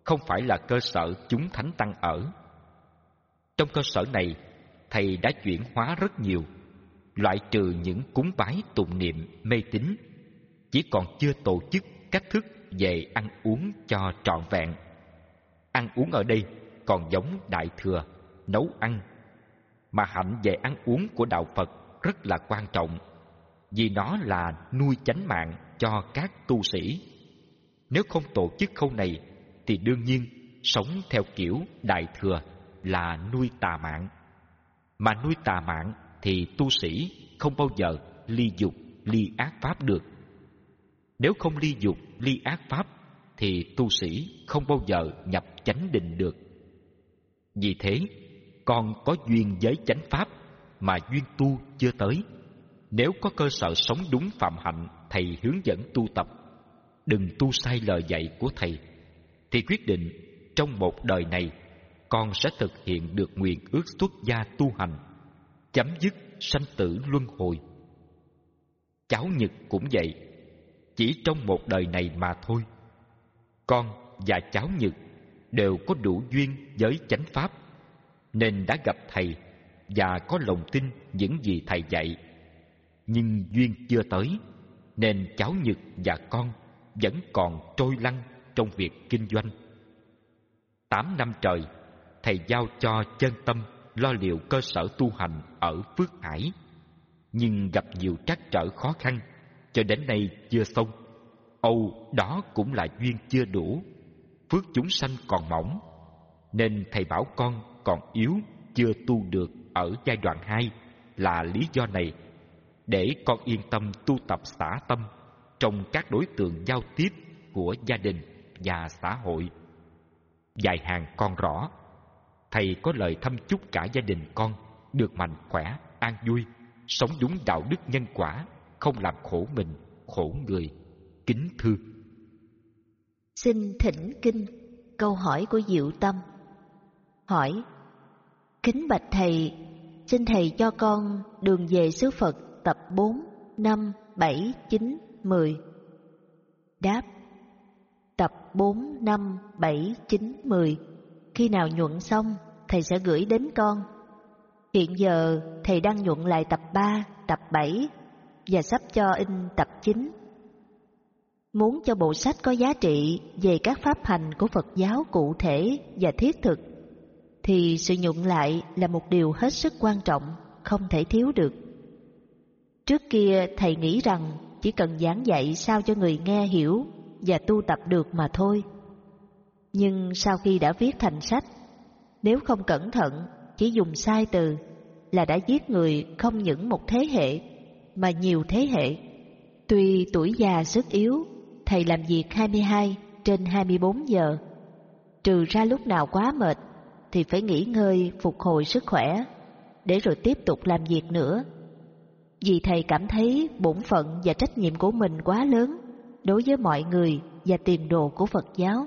không phải là cơ sở chúng thánh tăng ở. Trong cơ sở này, thầy đã chuyển hóa rất nhiều, loại trừ những cúng bái tụng niệm mê tín, chỉ còn chưa tổ chức cách thức về ăn uống cho trọn vẹn. Ăn uống ở đây còn giống Đại Thừa, nấu ăn, mà hạnh về ăn uống của đạo Phật rất là quan trọng, vì nó là nuôi chánh mạng cho các tu sĩ. Nếu không tổ chức khâu này thì đương nhiên sống theo kiểu Đại Thừa là nuôi tà mạng. Mà nuôi tà mạng thì tu sĩ không bao giờ ly dục, ly ác pháp được. Nếu không ly dục, ly ác pháp thì tu sĩ không bao giờ nhập chánh định được. Vì thế, con có duyên với chánh pháp mà duyên tu chưa tới. Nếu có cơ sở sống đúng phạm hạnh thầy hướng dẫn tu tập, đừng tu sai lời dạy của thầy, thì quyết định trong một đời này con sẽ thực hiện được nguyện ước xuất gia tu hành, chấm dứt sanh tử luân hồi. Cháu Nhật cũng vậy, chỉ trong một đời này mà thôi. Con và cháu Nhật đều có đủ duyên với chánh pháp, nên đã gặp thầy và có lòng tin những gì thầy dạy. Nhưng duyên chưa tới, nên cháu Nhật và con vẫn còn trôi lăn trong việc kinh doanh. Tám năm trời, thầy giao cho Chân Tâm lo liệu cơ sở tu hành ở Phước Hải, nhưng gặp nhiều trắc trở khó khăn, cho đến nay chưa xong. Âu đó cũng là duyên chưa đủ, phước chúng sanh còn mỏng, nên thầy bảo con còn yếu, chưa tu được ở giai đoạn hai là lý do này, để con yên tâm tu tập xả tâm trong các đối tượng giao tiếp của gia đình và xã hội. Dài hàng con rõ, thầy có lời thăm chúc cả gia đình con được mạnh khỏe, an vui, sống đúng đạo đức nhân quả, không làm khổ mình, khổ người. Kính thưa. Xin thỉnh kinh. Câu hỏi của Diệu Tâm. Hỏi: kính bạch thầy, xin thầy cho con đường về xứ Phật tập bốn, năm, bảy, chín, mười. Đáp: tập bốn, năm, bảy, chín, mười khi nào nhuận xong thầy sẽ gửi đến con. Hiện giờ thầy đang nhuận lại tập ba, tập bảy và sắp cho in tập chín. Muốn cho bộ sách có giá trị về các pháp hành của Phật giáo cụ thể và thiết thực, thì sự nhuận lại là một điều hết sức quan trọng, không thể thiếu được. Trước kia thầy nghĩ rằng chỉ cần giảng dạy sao cho người nghe hiểu và tu tập được mà thôi. Nhưng sau khi đã viết thành sách, nếu không cẩn thận, chỉ dùng sai từ là đã giết người không những một thế hệ mà nhiều thế hệ. Tuy tuổi già sức yếu, thầy làm việc hai mươi hai trên hai mươi bốn giờ, trừ ra lúc nào quá mệt thì phải nghỉ ngơi phục hồi sức khỏe để rồi tiếp tục làm việc nữa. Vì thầy cảm thấy bổn phận và trách nhiệm của mình quá lớn đối với mọi người và tiền đồ của Phật giáo.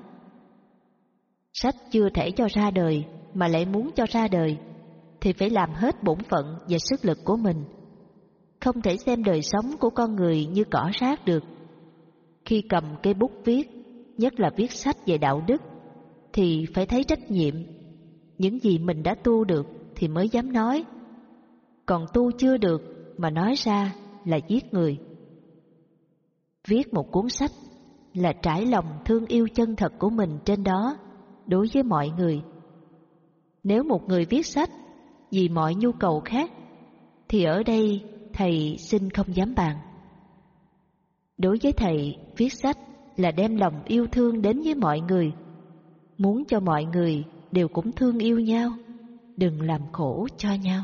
Sách chưa thể cho ra đời mà lại muốn cho ra đời thì phải làm hết bổn phận và sức lực của mình. Không thể xem đời sống của con người như cỏ rác được. Khi cầm cây bút viết, nhất là viết sách về đạo đức, thì phải thấy trách nhiệm. Những gì mình đã tu được thì mới dám nói. Còn tu chưa được mà nói ra là giết người. Viết một cuốn sách là trải lòng thương yêu chân thật của mình trên đó đối với mọi người. Nếu một người viết sách vì mọi nhu cầu khác, thì ở đây thầy xin không dám bàn. Đối với thầy, viết sách là đem lòng yêu thương đến với mọi người, muốn cho mọi người đều cũng thương yêu nhau, đừng làm khổ cho nhau.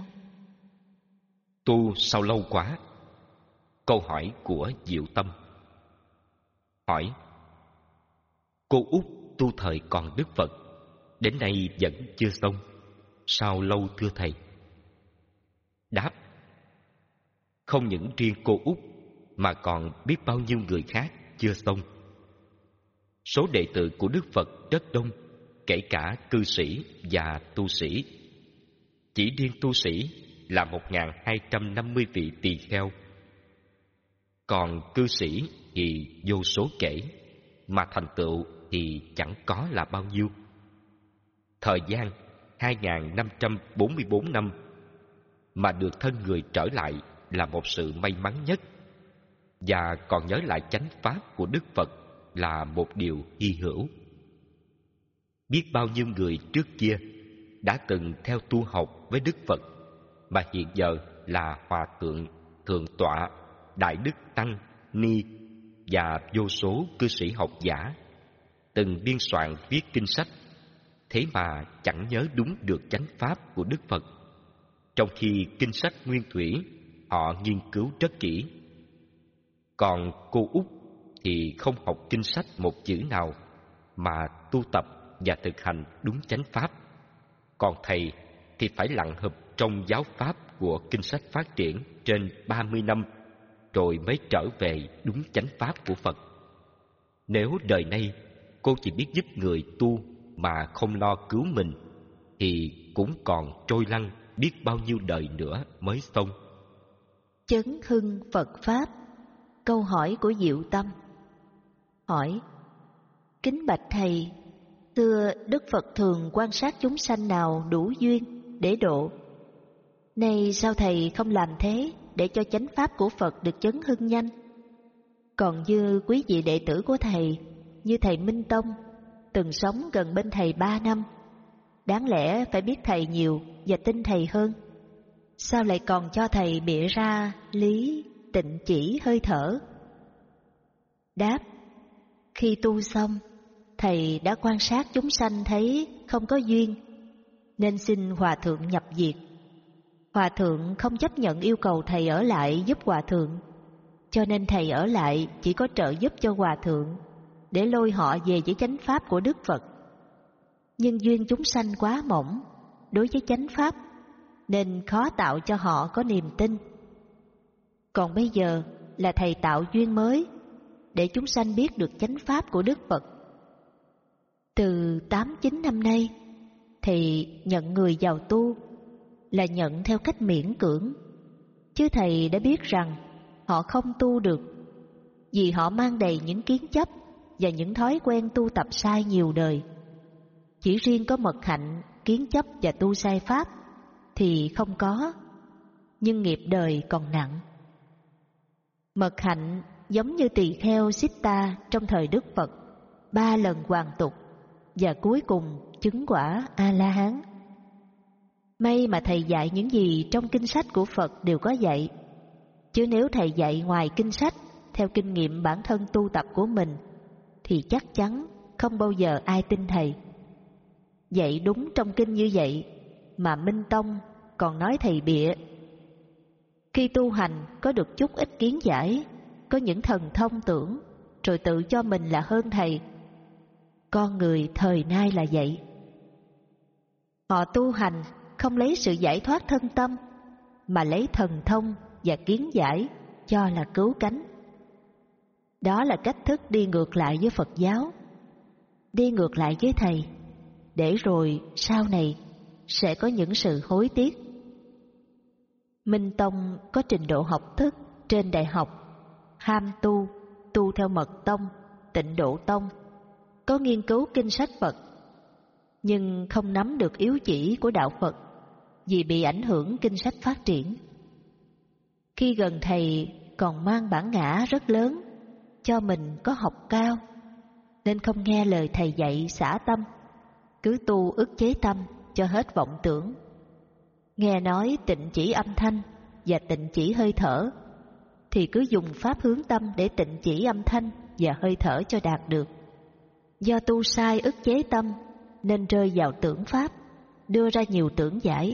Tu sao lâu quá? Câu hỏi của Diệu Tâm. Hỏi: cô Út tu thời còn Đức Phật, đến nay vẫn chưa xong, sao lâu thưa thầy? Đáp: không những riêng cô Út mà còn biết bao nhiêu người khác chưa xong. Số đệ tử của Đức Phật rất đông, kể cả cư sĩ và tu sĩ. Chỉ riêng tu sĩ là một nghìn hai trăm năm mươi vị tỳ kheo, còn cư sĩ thì vô số kể, mà thành tựu thì chẳng có là bao nhiêu. Thời gian hai nghìn năm trăm bốn mươi bốn năm mà được thân người trở lại là một sự may mắn nhất, và còn nhớ lại chánh pháp của Đức Phật là một điều hy hữu. Biết bao nhiêu người trước kia đã từng theo tu học với Đức Phật mà hiện giờ là hòa thượng, thượng tọa, đại đức tăng, ni và vô số cư sĩ học giả từng biên soạn viết kinh sách, thế mà chẳng nhớ đúng được chánh pháp của Đức Phật, trong khi kinh sách nguyên thủy họ nghiên cứu rất kỹ. Còn cô Út thì không học kinh sách một chữ nào mà tu tập và thực hành đúng chánh pháp. Còn thầy thì phải lặn hụp trong giáo pháp của kinh sách phát triển trên ba mươi năm rồi mới trở về đúng chánh pháp của Phật. Nếu đời nay cô chỉ biết giúp người tu mà không lo cứu mình thì cũng còn trôi lăn biết bao nhiêu đời nữa mới xong. Chấn hưng Phật Pháp. Câu hỏi của Diệu Tâm. Hỏi: kính bạch thầy, xưa Đức Phật thường quan sát chúng sanh nào đủ duyên để độ. Nay sao thầy không làm thế để cho chánh pháp của Phật được chấn hưng nhanh? Còn như quý vị đệ tử của thầy, như thầy Minh Tông, từng sống gần bên thầy ba năm, đáng lẽ phải biết thầy nhiều và tin thầy hơn. Sao lại còn cho thầy bịa ra lý tịnh chỉ hơi thở? Đáp: khi tu xong, thầy đã quan sát chúng sanh thấy không có duyên, nên xin Hòa Thượng nhập diệt. Hòa Thượng không chấp nhận yêu cầu thầy ở lại giúp Hòa Thượng, cho nên thầy ở lại chỉ có trợ giúp cho Hòa Thượng, để lôi họ về với chánh pháp của Đức Phật. Nhưng duyên chúng sanh quá mỏng đối với chánh pháp, nên khó tạo cho họ có niềm tin. Còn bây giờ là thầy tạo duyên mới, để chúng sanh biết được chánh pháp của Đức Phật. Từ tám chín năm nay, thầy nhận người vào tu là nhận theo cách miễn cưỡng, chứ thầy đã biết rằng họ không tu được, vì họ mang đầy những kiến chấp và những thói quen tu tập sai nhiều đời. Chỉ riêng có mật hạnh, kiến chấp và tu sai pháp thì không có, nhưng nghiệp đời còn nặng. Mật hạnh giống như tỳ kheo Siddha trong thời Đức Phật, ba lần hoàn tục và cuối cùng chứng quả A-la-hán. May mà thầy dạy những gì trong kinh sách của Phật đều có dạy, chứ nếu thầy dạy ngoài kinh sách theo kinh nghiệm bản thân tu tập của mình thì chắc chắn không bao giờ ai tin thầy. Dạy đúng trong kinh như vậy mà Minh Tông còn nói thầy bịa. Khi tu hành có được chút ít kiến giải, có những thần thông tưởng, rồi tự cho mình là hơn thầy. Con người thời nay là vậy. Họ tu hành không lấy sự giải thoát thân tâm, mà lấy thần thông và kiến giải cho là cứu cánh. Đó là cách thức đi ngược lại với Phật giáo, đi ngược lại với thầy, để rồi sau này sẽ có những sự hối tiếc. Minh Tông có trình độ học thức trên đại học, ham tu, tu theo Mật Tông, Tịnh Độ Tông, có nghiên cứu kinh sách Phật, nhưng không nắm được yếu chỉ của đạo Phật vì bị ảnh hưởng kinh sách phát triển. Khi gần thầy còn mang bản ngã rất lớn, cho mình có học cao, nên không nghe lời thầy dạy xả tâm, cứ tu ức chế tâm cho hết vọng tưởng. Nghe nói tịnh chỉ âm thanh và tịnh chỉ hơi thở, thì cứ dùng pháp hướng tâm để tịnh chỉ âm thanh và hơi thở cho đạt được. Do tu sai ức chế tâm nên rơi vào tưởng pháp, đưa ra nhiều tưởng giải.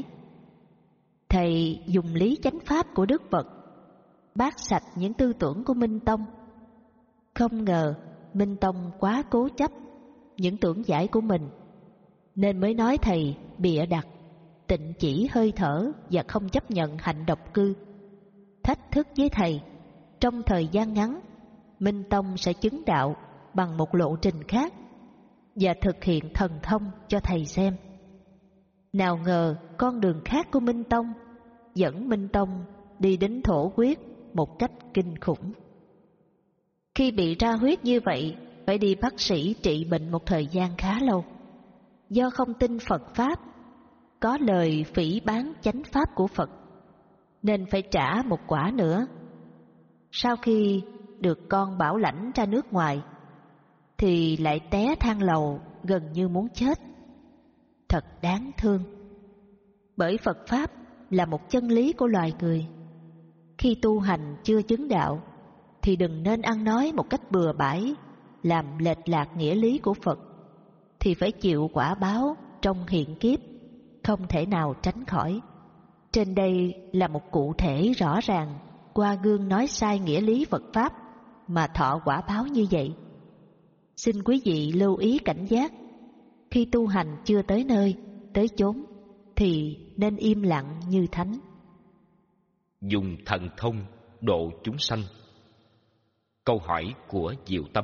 Thầy dùng lý chánh pháp của Đức Phật bát sạch những tư tưởng của Minh Tông. Không ngờ Minh Tông quá cố chấp những tưởng giải của mình, nên mới nói thầy bịa đặt, tịnh chỉ hơi thở và không chấp nhận hạnh độc cư. Thách thức với thầy, trong thời gian ngắn, Minh Tông sẽ chứng đạo bằng một lộ trình khác và thực hiện thần thông cho thầy xem. Nào ngờ con đường khác của Minh Tông dẫn Minh Tông đi đến thổ huyết một cách kinh khủng. Khi bị ra huyết như vậy phải đi bác sĩ trị bệnh một thời gian khá lâu. Do không tin Phật Pháp, có lời phỉ báng chánh Pháp của Phật, nên phải trả một quả nữa. Sau khi được con bảo lãnh ra nước ngoài, thì lại té thang lầu gần như muốn chết. Thật đáng thương. Bởi Phật Pháp là một chân lý của loài người. Khi tu hành chưa chứng đạo, thì đừng nên ăn nói một cách bừa bãi, làm lệch lạc nghĩa lý của Phật, thì phải chịu quả báo trong hiện kiếp, không thể nào tránh khỏi. Trên đây là một cụ thể rõ ràng, qua gương nói sai nghĩa lý Phật Pháp mà thọ quả báo như vậy. Xin quý vị lưu ý cảnh giác. Khi tu hành chưa tới nơi, tới chốn, thì nên im lặng như thánh. Dùng thần thông độ chúng sanh. Câu hỏi của Diệu Tâm.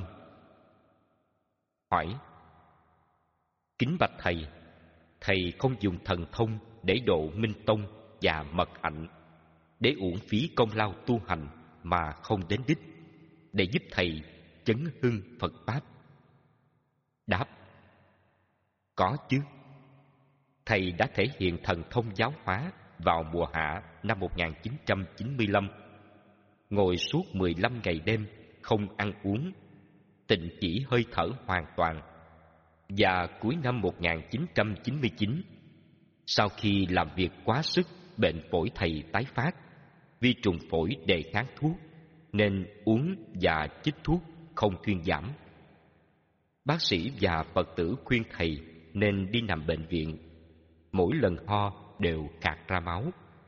Hỏi: kính bạch thầy, thầy không dùng thần thông để độ Minh Tông và Mật Hạnh, để uổng phí công lao tu hành mà không đến đích, để giúp thầy chấn hưng Phật Pháp? Đáp: có chứ. Thầy đã thể hiện thần thông giáo hóa vào mùa hạ năm một nghìn chín trăm chín mươi lăm, ngồi suốt mười lăm ngày đêm không ăn uống, tịnh chỉ hơi thở hoàn toàn. Và cuối năm một nghìn chín trăm chín mươi chín, sau khi làm việc quá sức, bệnh phổi thầy tái phát, vi trùng phổi đề kháng thuốc, nên uống và chích thuốc không thuyên giảm. Bác sĩ và Phật tử khuyên thầy nên đi nằm bệnh viện. Mỗi lần ho đều khạc ra máu.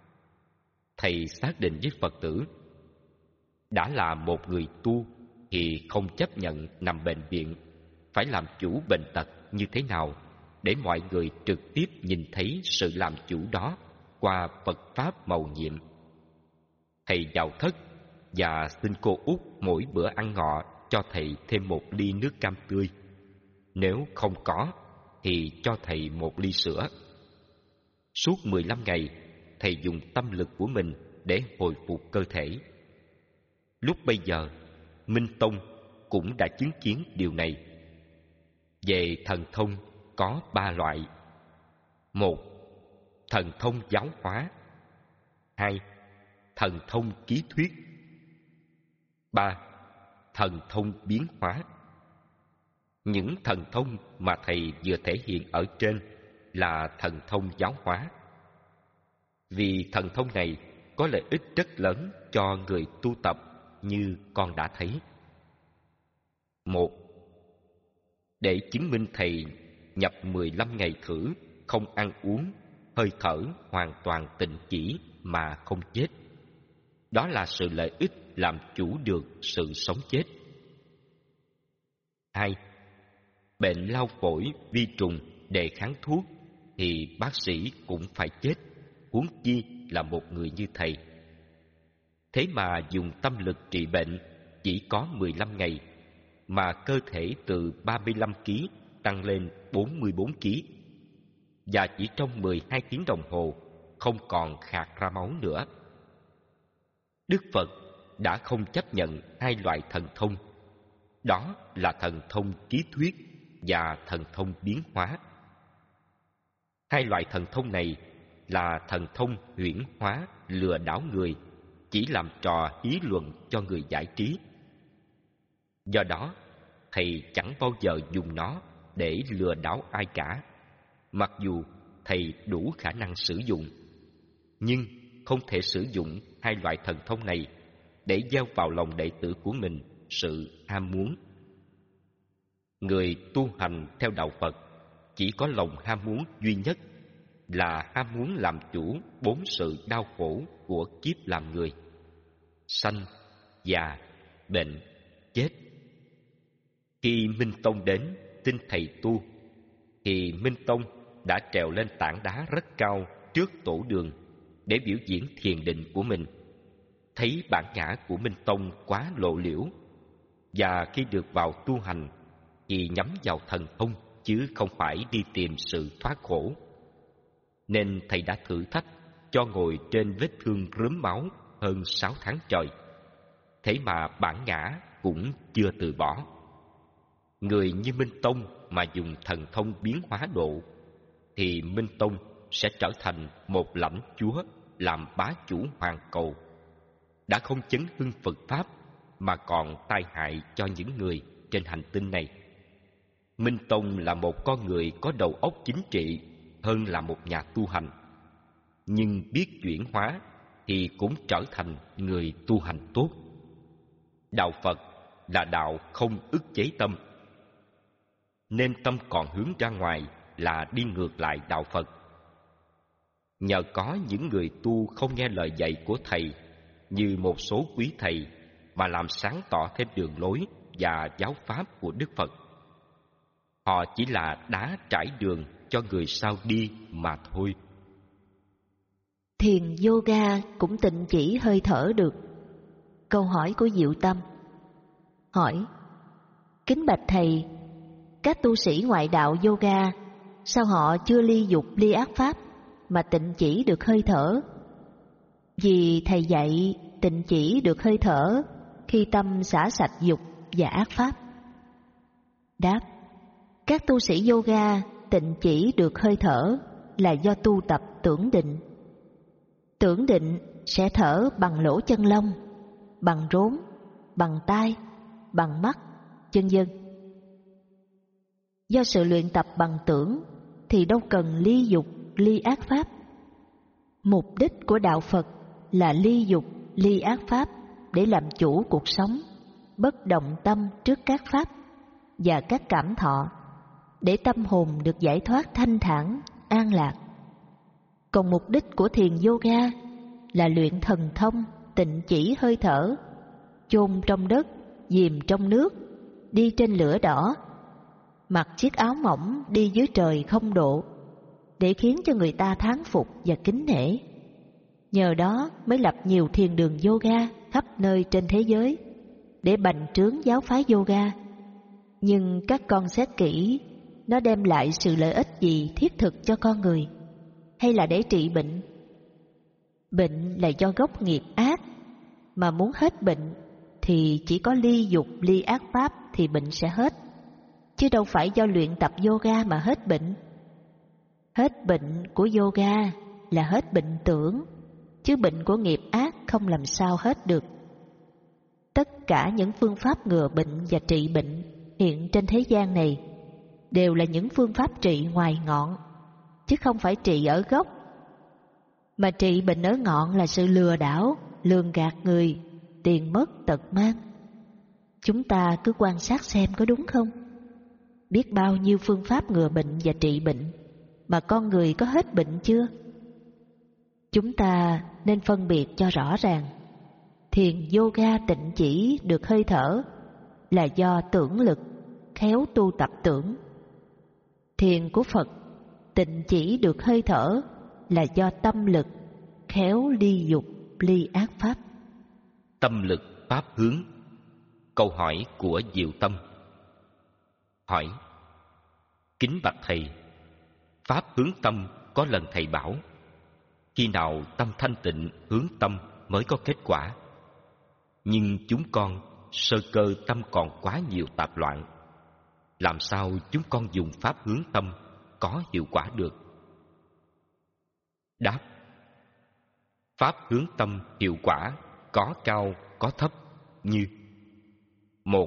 Thầy xác định với Phật tử, đã là một người tu thì không chấp nhận nằm bệnh viện, phải làm chủ bệnh tật như thế nào để mọi người trực tiếp nhìn thấy sự làm chủ đó qua Phật Pháp mầu nhiệm. Thầy vào thất và xin cô út mỗi bữa ăn ngọ cho thầy thêm một ly nước cam tươi. Nếu không có thì cho thầy một ly sữa. Suốt mười lăm ngày, thầy dùng tâm lực của mình để hồi phục cơ thể. Lúc bây giờ, Minh Tông cũng đã chứng kiến điều này. Về thần thông có ba loại. Một, thần thông giáo hóa. Hai, thần thông ký thuyết. Ba, thần thông biến hóa. Những thần thông mà thầy vừa thể hiện ở trên là thần thông giáo hóa. Vì thần thông này có lợi ích rất lớn cho người tu tập như con đã thấy. Một, để chứng minh thầy nhập mười lăm ngày thử, không ăn uống, hơi thở hoàn toàn tịnh chỉ mà không chết. Đó là sự lợi ích làm chủ được sự sống chết. Hai, bệnh lao phổi, vi trùng, đề kháng thuốc thì bác sĩ cũng phải chết, huống chi là một người như thầy. Thế mà dùng tâm lực trị bệnh chỉ có mười lăm ngày, mà cơ thể từ ba mươi lăm ki lô gam tăng lên bốn mươi bốn ki lô gam, và chỉ trong mười hai tiếng đồng hồ không còn khạc ra máu nữa. Đức Phật đã không chấp nhận hai loại thần thông, đó là thần thông ký thuyết và thần thông biến hóa. Hai loại thần thông này là thần thông huyễn hóa, lừa đảo người, chỉ làm trò hí luận cho người giải trí. Do đó, thầy chẳng bao giờ dùng nó để lừa đảo ai cả, mặc dù thầy đủ khả năng sử dụng. Nhưng không thể sử dụng hai loại thần thông này để gieo vào lòng đệ tử của mình sự ham muốn. Người tu hành theo đạo Phật chỉ có lòng ham muốn duy nhất, là ham muốn làm chủ bốn sự đau khổ của kiếp làm người: sanh, già, bệnh, chết. Khi Minh Tông đến tin thầy tu, thì Minh Tông đã trèo lên tảng đá rất cao trước tổ đường để biểu diễn thiền định của mình. Thấy bản ngã của Minh Tông quá lộ liễu, và khi được vào tu hành thì nhắm vào thần thông chứ không phải đi tìm sự thoát khổ, nên thầy đã thử thách cho ngồi trên vết thương rớm máu hơn sáu tháng trời. Thế mà bản ngã cũng chưa từ bỏ. người như Minh Tông mà dùng thần thông biến hóa độ, thì Minh Tông sẽ trở thành một lãnh chúa làm bá chủ hoàn cầu, đã không chấn hưng Phật Pháp mà còn tai hại cho những người trên hành tinh này. Minh Tông là một con người có đầu óc chính trị hơn là một nhà tu hành, nhưng biết chuyển hóa thì cũng trở thành người tu hành tốt. Đạo Phật là đạo không ức chế tâm, nên tâm còn hướng ra ngoài là đi ngược lại đạo Phật. Nhờ có những người tu không nghe lời dạy của thầy như một số quý thầy mà làm sáng tỏ thêm đường lối và giáo pháp của Đức Phật. Họ chỉ là đá trải đường cho người sau đi mà thôi. Thiền yoga cũng tịnh chỉ hơi thở được. Câu hỏi của Diệu Tâm. Hỏi: kính bạch thầy, các tu sĩ ngoại đạo yoga sao họ chưa ly dục ly ác pháp mà tịnh chỉ được hơi thở? Vì thầy dạy tịnh chỉ được hơi thở khi tâm xả sạch dục và ác pháp. Đáp: các tu sĩ yoga tịnh chỉ được hơi thở là do tu tập tưởng định. Tưởng định sẽ thở bằng lỗ chân lông, bằng rốn, bằng tai, bằng mắt, vân vân. Do sự luyện tập bằng tưởng thì đâu cần ly dục ly ác pháp. Mục đích của đạo Phật là ly dục ly ác pháp để làm chủ cuộc sống, bất động tâm trước các pháp và các cảm thọ, để tâm hồn được giải thoát thanh thản, an lạc. Còn mục đích của thiền yoga là luyện thần thông, tịnh chỉ hơi thở, chôn trong đất, chìm trong nước, đi trên lửa đỏ, mặc chiếc áo mỏng đi dưới trời không độ, để khiến cho người ta thán phục và kính nể. Nhờ đó mới lập nhiều thiền đường yoga khắp nơi trên thế giới để bành trướng giáo phái yoga. Nhưng các con xét kỹ, nó đem lại sự lợi ích gì thiết thực cho con người, hay là để trị bệnh? Bệnh là do gốc nghiệp ác, mà muốn hết bệnh thì chỉ có ly dục ly ác pháp thì bệnh sẽ hết, chứ đâu phải do luyện tập yoga mà hết bệnh. Hết bệnh của yoga là hết bệnh tưởng, chứ bệnh của nghiệp ác không làm sao hết được. Tất cả những phương pháp ngừa bệnh và trị bệnh hiện trên thế gian này đều là những phương pháp trị ngoài ngọn, chứ không phải trị ở gốc. Mà trị bệnh ở ngọn là sự lừa đảo, lường gạt người, tiền mất tật mang. Chúng ta cứ quan sát xem có đúng không? Biết bao nhiêu phương pháp ngừa bệnh và trị bệnh, mà con người có hết bệnh chưa? Chúng ta nên phân biệt cho rõ ràng. Thiền yoga tịnh chỉ được hơi thở là do tưởng lực, khéo tu tập tưởng. Thiền của Phật tịnh chỉ được hơi thở là do tâm lực, khéo ly dục ly ác pháp. Tâm lực pháp hướng. Câu hỏi của Diệu Tâm. Hỏi: kính bạch thầy, pháp hướng tâm có lần thầy bảo khi nào tâm thanh tịnh hướng tâm mới có kết quả. Nhưng chúng con sơ cơ tâm còn quá nhiều tạp loạn, làm sao chúng con dùng pháp hướng tâm có hiệu quả được? Đáp: pháp hướng tâm hiệu quả có cao có thấp như: một,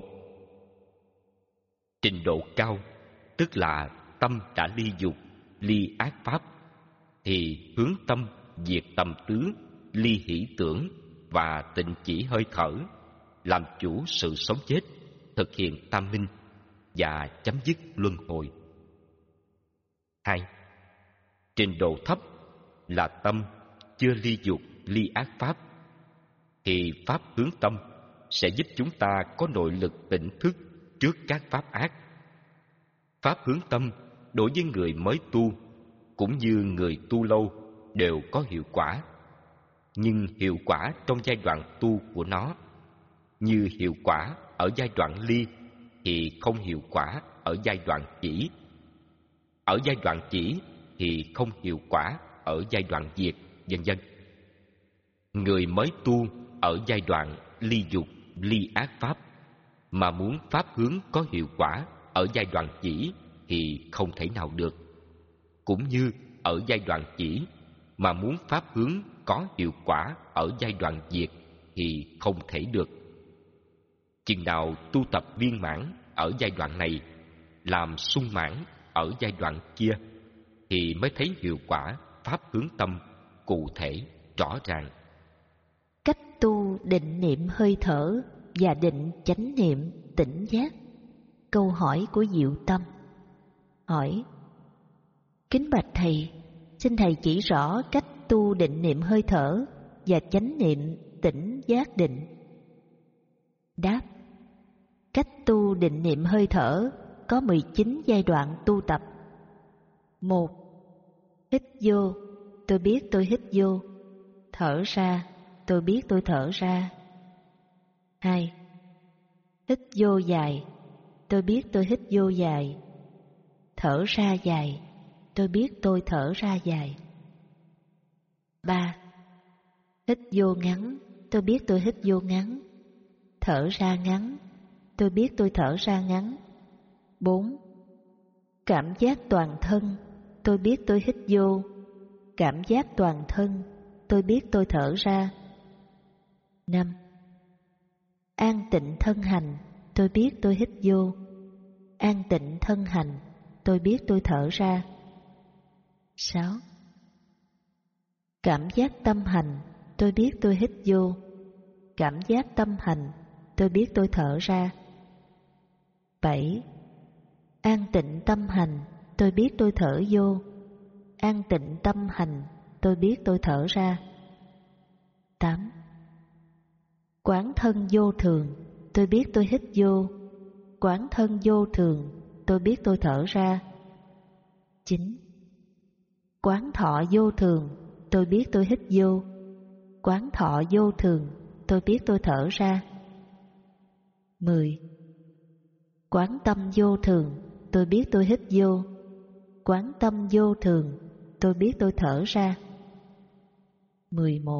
trình độ cao, tức là tâm đã ly dục ly ác pháp, thì hướng tâm diệt tầm tứ, ly hỷ tưởng và tịnh chỉ hơi thở, làm chủ sự sống chết, thực hiện tam minh và chấm dứt luân hồi. Hai, trình độ thấp là tâm chưa ly dục ly ác pháp, thì pháp hướng tâm sẽ giúp chúng ta có nội lực tỉnh thức trước các pháp ác. Pháp hướng tâm đối với người mới tu cũng như người tu lâu đều có hiệu quả, nhưng hiệu quả trong giai đoạn tu của nó, như hiệu quả ở giai đoạn ly thì không hiệu quả ở giai đoạn chỉ, ở giai đoạn chỉ thì không hiệu quả ở giai đoạn diệt, vân vân. Người mới tu ở giai đoạn ly dục ly ác pháp mà muốn pháp hướng có hiệu quả ở giai đoạn chỉ thì không thể nào được. Cũng như ở giai đoạn chỉ mà muốn pháp hướng có hiệu quả ở giai đoạn diệt thì không thể được. Chừng nào tu tập viên mãn ở giai đoạn này, làm sung mãn ở giai đoạn kia, thì mới thấy hiệu quả pháp hướng tâm cụ thể rõ ràng. Cách tu định niệm hơi thở và định chánh niệm tỉnh giác. Câu hỏi của Diệu Tâm. Hỏi: kính bạch thầy, xin thầy chỉ rõ cách tu định niệm hơi thở và chánh niệm tỉnh giác định. Đáp: cách tu định niệm hơi thở có mười chín giai đoạn tu tập. Một. Hít vô, tôi biết tôi hít vô. Thở ra, tôi biết tôi thở ra. Hai. Hít vô dài, tôi biết tôi hít vô dài. Thở ra dài, tôi biết tôi thở ra dài. Ba. Hít vô ngắn, tôi biết tôi hít vô ngắn. Thở ra ngắn, tôi biết tôi thở ra ngắn. Bốn. Cảm giác toàn thân, tôi biết tôi hít vô. Cảm giác toàn thân, tôi biết tôi thở ra. Năm. An tịnh thân hành, tôi biết tôi hít vô. An tịnh thân hành, tôi biết tôi thở ra. Sáu. Cảm giác tâm hành, tôi biết tôi hít vô. Cảm giác tâm hành, tôi biết tôi thở ra. Bảy. An tịnh tâm hành, tôi biết tôi thở vô. An tịnh tâm hành, tôi biết tôi thở ra. Tám. Quán thân vô thường, tôi biết tôi hít vô. Quán thân vô thường, tôi biết tôi thở ra. Chín. Quán thọ vô thường, tôi biết tôi hít vô. Quán thọ vô thường, tôi biết tôi thở ra. Mười. Quán tâm vô thường, tôi biết tôi hít vô. Quán tâm vô thường, tôi biết tôi thở ra. Mười một.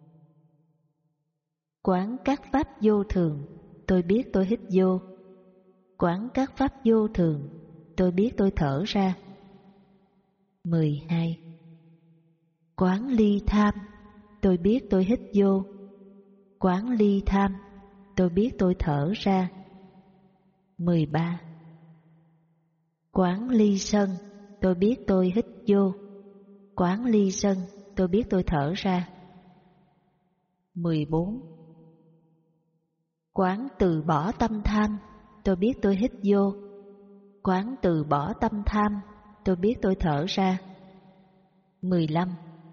Quán các pháp vô thường, tôi biết tôi hít vô. Quán các pháp vô thường, tôi biết tôi thở ra. Mười hai. Quán ly tham, tôi biết tôi hít vô. Quán ly tham, tôi biết tôi thở ra. Mười ba. Quán ly sân, tôi biết tôi hít vô. Quán ly sân, tôi biết tôi thở ra. Mười bốn. Quán từ bỏ tâm tham, tôi biết tôi hít vô. Quán từ bỏ tâm tham, tôi biết tôi thở ra. Mười lăm.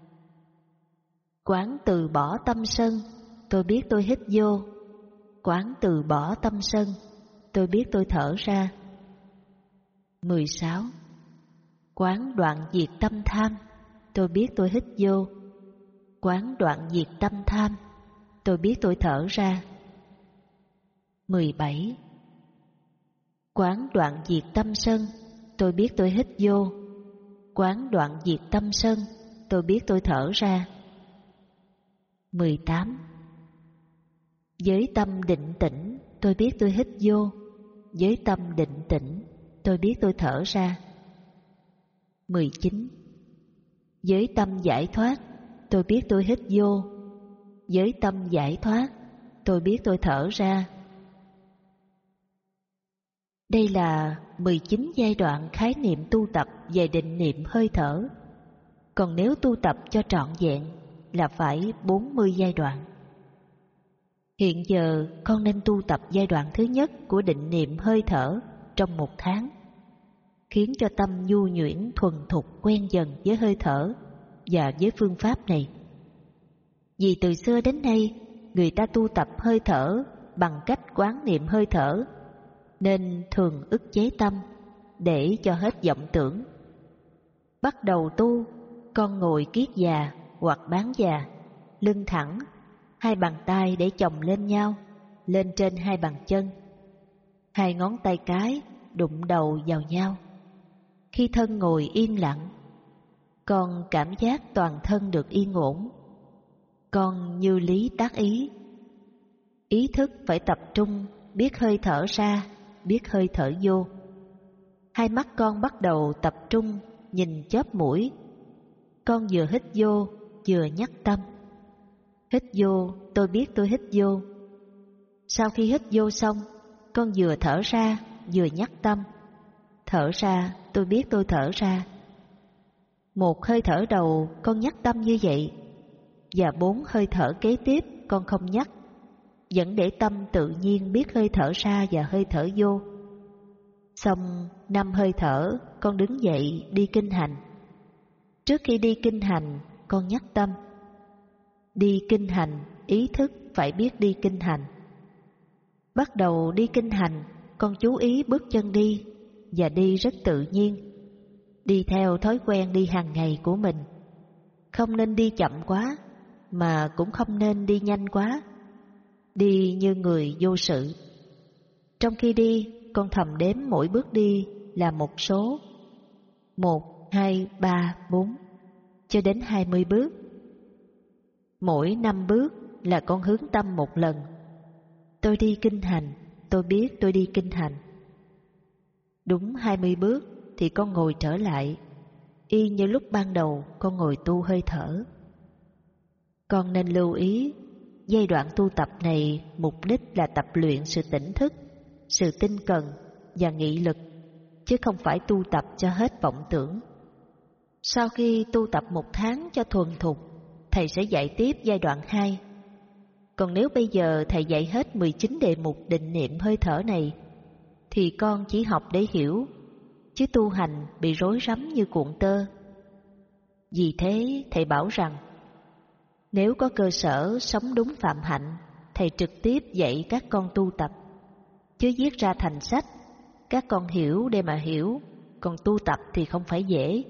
Quán từ bỏ tâm sân, tôi biết tôi hít vô. Quán từ bỏ tâm sân, tôi biết tôi thở ra. Mười sáu. Quán đoạn diệt tâm tham, tôi biết tôi hít vô. Quán đoạn diệt tâm tham, tôi biết tôi thở ra. Mười bảy. Quán đoạn diệt tâm sân, tôi biết tôi hít vô. Quán đoạn diệt tâm sân, tôi biết tôi thở ra. Mười tám. Với tâm định tĩnh, tôi biết tôi hít vô. Với tâm định tĩnh, tôi biết tôi thở ra. Mười chín. Với tâm giải thoát, tôi biết tôi hít vô. Với tâm giải thoát, tôi biết tôi thở ra. Đây là mười chín giai đoạn khái niệm tu tập về định niệm hơi thở. Còn nếu tu tập cho trọn vẹn là phải bốn mươi giai đoạn. Hiện giờ con nên tu tập giai đoạn thứ nhất của định niệm hơi thở trong một tháng, khiến cho tâm nhu nhuyễn thuần thục quen dần với hơi thở và với phương pháp này. Vì từ xưa đến nay, người ta tu tập hơi thở bằng cách quán niệm hơi thở, nên thường ức chế tâm để cho hết vọng tưởng. Bắt đầu tu, con ngồi kiết già hoặc bán già, lưng thẳng, hai bàn tay để chồng lên nhau, lên trên hai bàn chân. Hai ngón tay cái đụng đầu vào nhau. Khi thân ngồi yên lặng, con cảm giác toàn thân được yên ổn. Con như lý tác ý. Ý thức phải tập trung biết hơi thở ra, biết hơi thở vô. hai mắt con bắt đầu tập trung nhìn chóp mũi. Con vừa hít vô vừa nhắc tâm. Hít vô, tôi biết tôi hít vô. Sau khi hít vô xong, con vừa thở ra vừa nhắc tâm. Thở ra, tôi biết tôi thở ra. Một hơi thở đầu con nhắc tâm như vậy, và bốn hơi thở kế tiếp con không nhắc, vẫn để tâm tự nhiên biết hơi thở ra và hơi thở vô. Xong năm hơi thở, con đứng dậy đi kinh hành. Trước khi đi kinh hành, con nhắc tâm. Đi kinh hành, ý thức phải biết đi kinh hành. Bắt đầu đi kinh hành, con chú ý bước chân đi, và đi rất tự nhiên. Đi theo thói quen đi hàng ngày của mình. Không nên đi chậm quá, mà cũng không nên đi nhanh quá. Đi như người vô sự. Trong khi đi, con thầm đếm mỗi bước đi là một số. Một, hai, ba, bốn, cho đến hai mươi bước. Mỗi năm bước là con hướng tâm một lần. Tôi đi kinh hành, tôi biết tôi đi kinh hành. Đúng hai mươi bước thì con ngồi trở lại, y như lúc ban đầu con ngồi tu hơi thở. Con nên lưu ý, giai đoạn tu tập này mục đích là tập luyện sự tỉnh thức, sự tinh cần và nghị lực, chứ không phải tu tập cho hết vọng tưởng. Sau khi tu tập một tháng cho thuần thục, thầy sẽ dạy tiếp giai đoạn hai. Còn nếu bây giờ thầy dạy hết mười chín đề mục định niệm hơi thở này, thì con chỉ học để hiểu, chứ tu hành bị rối rắm như cuộn tơ. Vì thế thầy bảo rằng, nếu có cơ sở sống đúng phạm hạnh, thầy trực tiếp dạy các con tu tập, chứ viết ra thành sách, các con hiểu để mà hiểu, còn tu tập thì không phải dễ.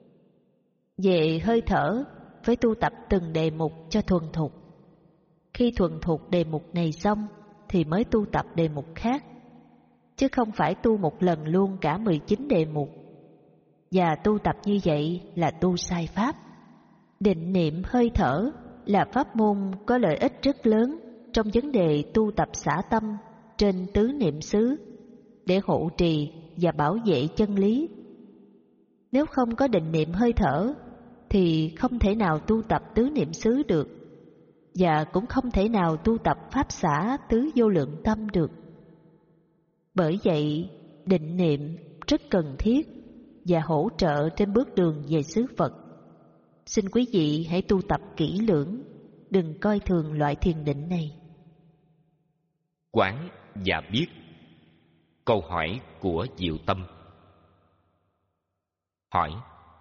Về hơi thở, phải tu tập từng đề mục cho thuần thục. Khi thuần thục đề mục này xong, thì mới tu tập đề mục khác, chứ không phải tu một lần luôn cả mười chín đề mục. Và tu tập như vậy là tu sai pháp. Định niệm hơi thở là pháp môn có lợi ích rất lớn trong vấn đề tu tập xả tâm trên tứ niệm xứ, để hộ trì và bảo vệ chân lý. Nếu không có định niệm hơi thở, thì không thể nào tu tập tứ niệm xứ được, và cũng không thể nào tu tập pháp xả tứ vô lượng tâm được. Bởi vậy, định niệm rất cần thiết và hỗ trợ trên bước đường về xứ Phật. Xin quý vị hãy tu tập kỹ lưỡng, đừng coi thường loại thiền định này. Quán và biết. Câu hỏi của Diệu Tâm. Hỏi: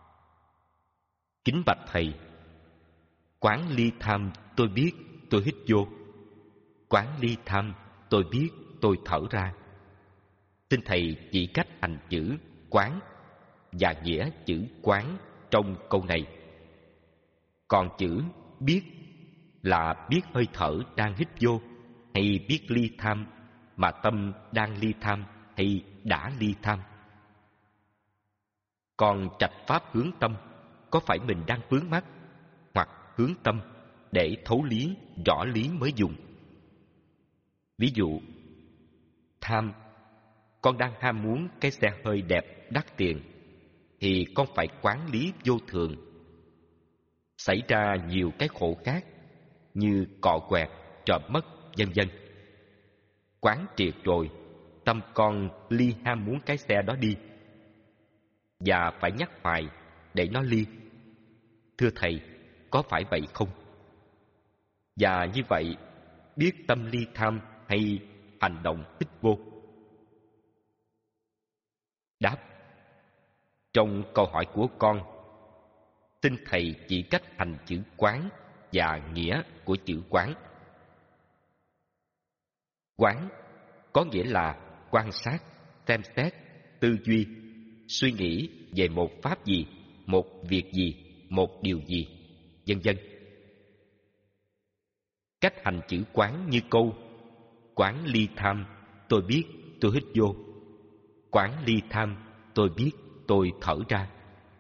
kính bạch thầy, quán ly tham tôi biết tôi hít vô, quán ly tham tôi biết tôi thở ra. Xin thầy chỉ cách hành chữ quán và nghĩa chữ quán trong câu này. Còn chữ biết là biết hơi thở đang hít vô, hay biết ly tham mà tâm đang ly tham hay đã ly tham? Còn trạch pháp hướng tâm, có phải mình đang vướng mắc hoặc hướng tâm để thấu lý, rõ lý mới dùng? Ví dụ, tham, con đang ham muốn cái xe hơi đẹp đắt tiền, thì con phải quán lý vô thường. Xảy ra nhiều cái khổ khác như cọ quẹt, trộm mất, vân vân. Quán triệt rồi, tâm con ly ham muốn cái xe đó đi, và phải nhắc hoài để nó ly. Thưa thầy, có phải vậy không? Và như vậy, biết tâm ly tham hay hành động hít vô? Đáp: trong câu hỏi của con, xin thầy chỉ cách hành chữ quán và nghĩa của chữ quán. Quán có nghĩa là quan sát, xem xét, tư duy, suy nghĩ về một pháp gì, một việc gì, một điều gì, vân vân. Cách hành chữ quán như câu: quán ly tham tôi biết tôi hít vô, quán ly tham tôi biết tôi thở ra.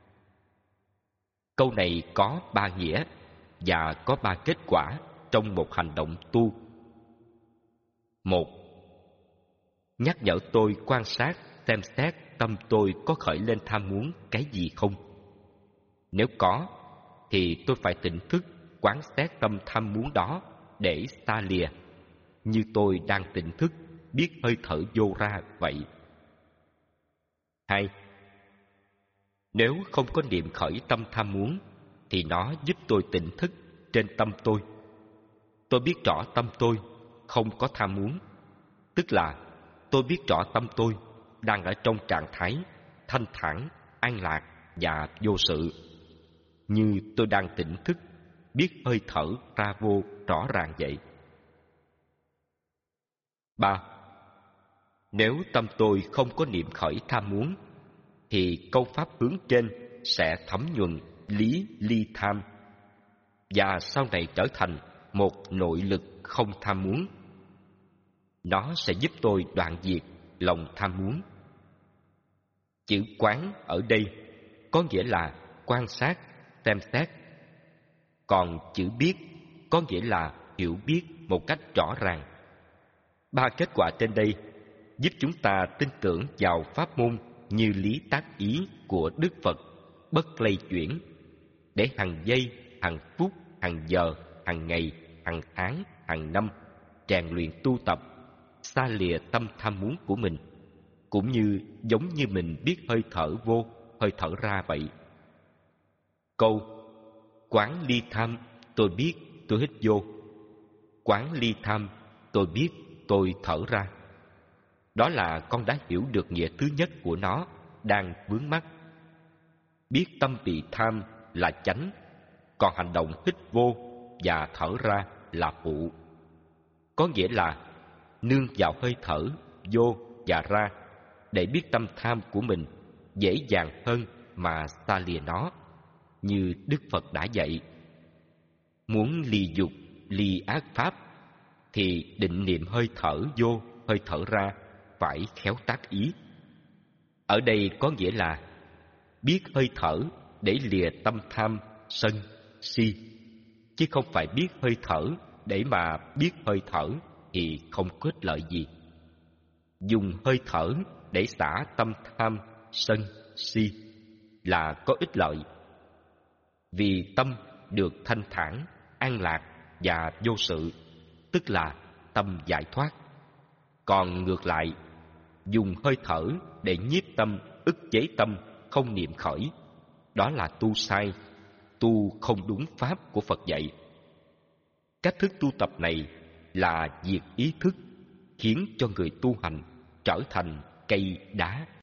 Câu này có ba nghĩa và có ba kết quả trong một hành động tu. Một, nhắc nhở tôi quan sát, xem xét tâm tôi có khởi lên tham muốn cái gì không. Nếu có, thì tôi phải tỉnh thức quán xét tâm tham muốn đó để xa lìa, như tôi đang tỉnh thức biết hơi thở vô ra vậy. Hai, nếu không có niệm khởi tâm tham muốn, thì nó giúp tôi tỉnh thức trên tâm tôi. Tôi biết rõ tâm tôi không có tham muốn, tức là tôi biết rõ tâm tôi đang ở trong trạng thái thanh thản, an lạc và vô sự, như tôi đang tỉnh thức biết hơi thở ra vô rõ ràng vậy. Ba, nếu tâm tôi không có niệm khởi tham muốn, thì câu pháp hướng trên sẽ thấm nhuần lý ly tham, và sau này trở thành một nội lực không tham muốn. Nó sẽ giúp tôi đoạn diệt lòng tham muốn. Chữ quán ở đây có nghĩa là quan sát, xem xét. Còn chữ biết có nghĩa là hiểu biết một cách rõ ràng. Ba kết quả trên đây giúp chúng ta tin tưởng vào pháp môn như lý tác ý của Đức Phật bất lay chuyển, để hàng giây, hàng phút, hàng giờ, hàng ngày, hàng tháng, hàng năm rèn luyện tu tập, xa lìa tâm tham muốn của mình, cũng như giống như mình biết hơi thở vô, hơi thở ra vậy. Câu quán ly tham, tôi biết tôi hít vô. Quán ly tham, tôi biết tôi thở ra. Đó là con đã hiểu được nghĩa thứ nhất của nó đang vướng mắc. Biết tâm bị tham là chánh, còn hành động hít vô và thở ra là phụ. Có nghĩa là nương vào hơi thở vô và ra để biết tâm tham của mình dễ dàng hơn mà xa lìa nó, như Đức Phật đã dạy. Muốn ly dục, ly ác pháp, thì định niệm hơi thở vô, hơi thở ra phải khéo tác ý. Ở đây có nghĩa là biết hơi thở để lìa tâm tham, sân, si, chứ không phải biết hơi thở để mà biết hơi thở thì không có ích lợi gì. Dùng hơi thở để xả tâm tham, sân, si là có ích lợi, vì tâm được thanh thản, an lạc và vô sự, tức là tâm giải thoát. Còn ngược lại, dùng hơi thở để nhiếp tâm, ức chế tâm không niệm khởi, đó là tu sai, tu không đúng pháp của Phật dạy. Cách thức tu tập này là diệt ý thức, khiến cho người tu hành trở thành cây đá.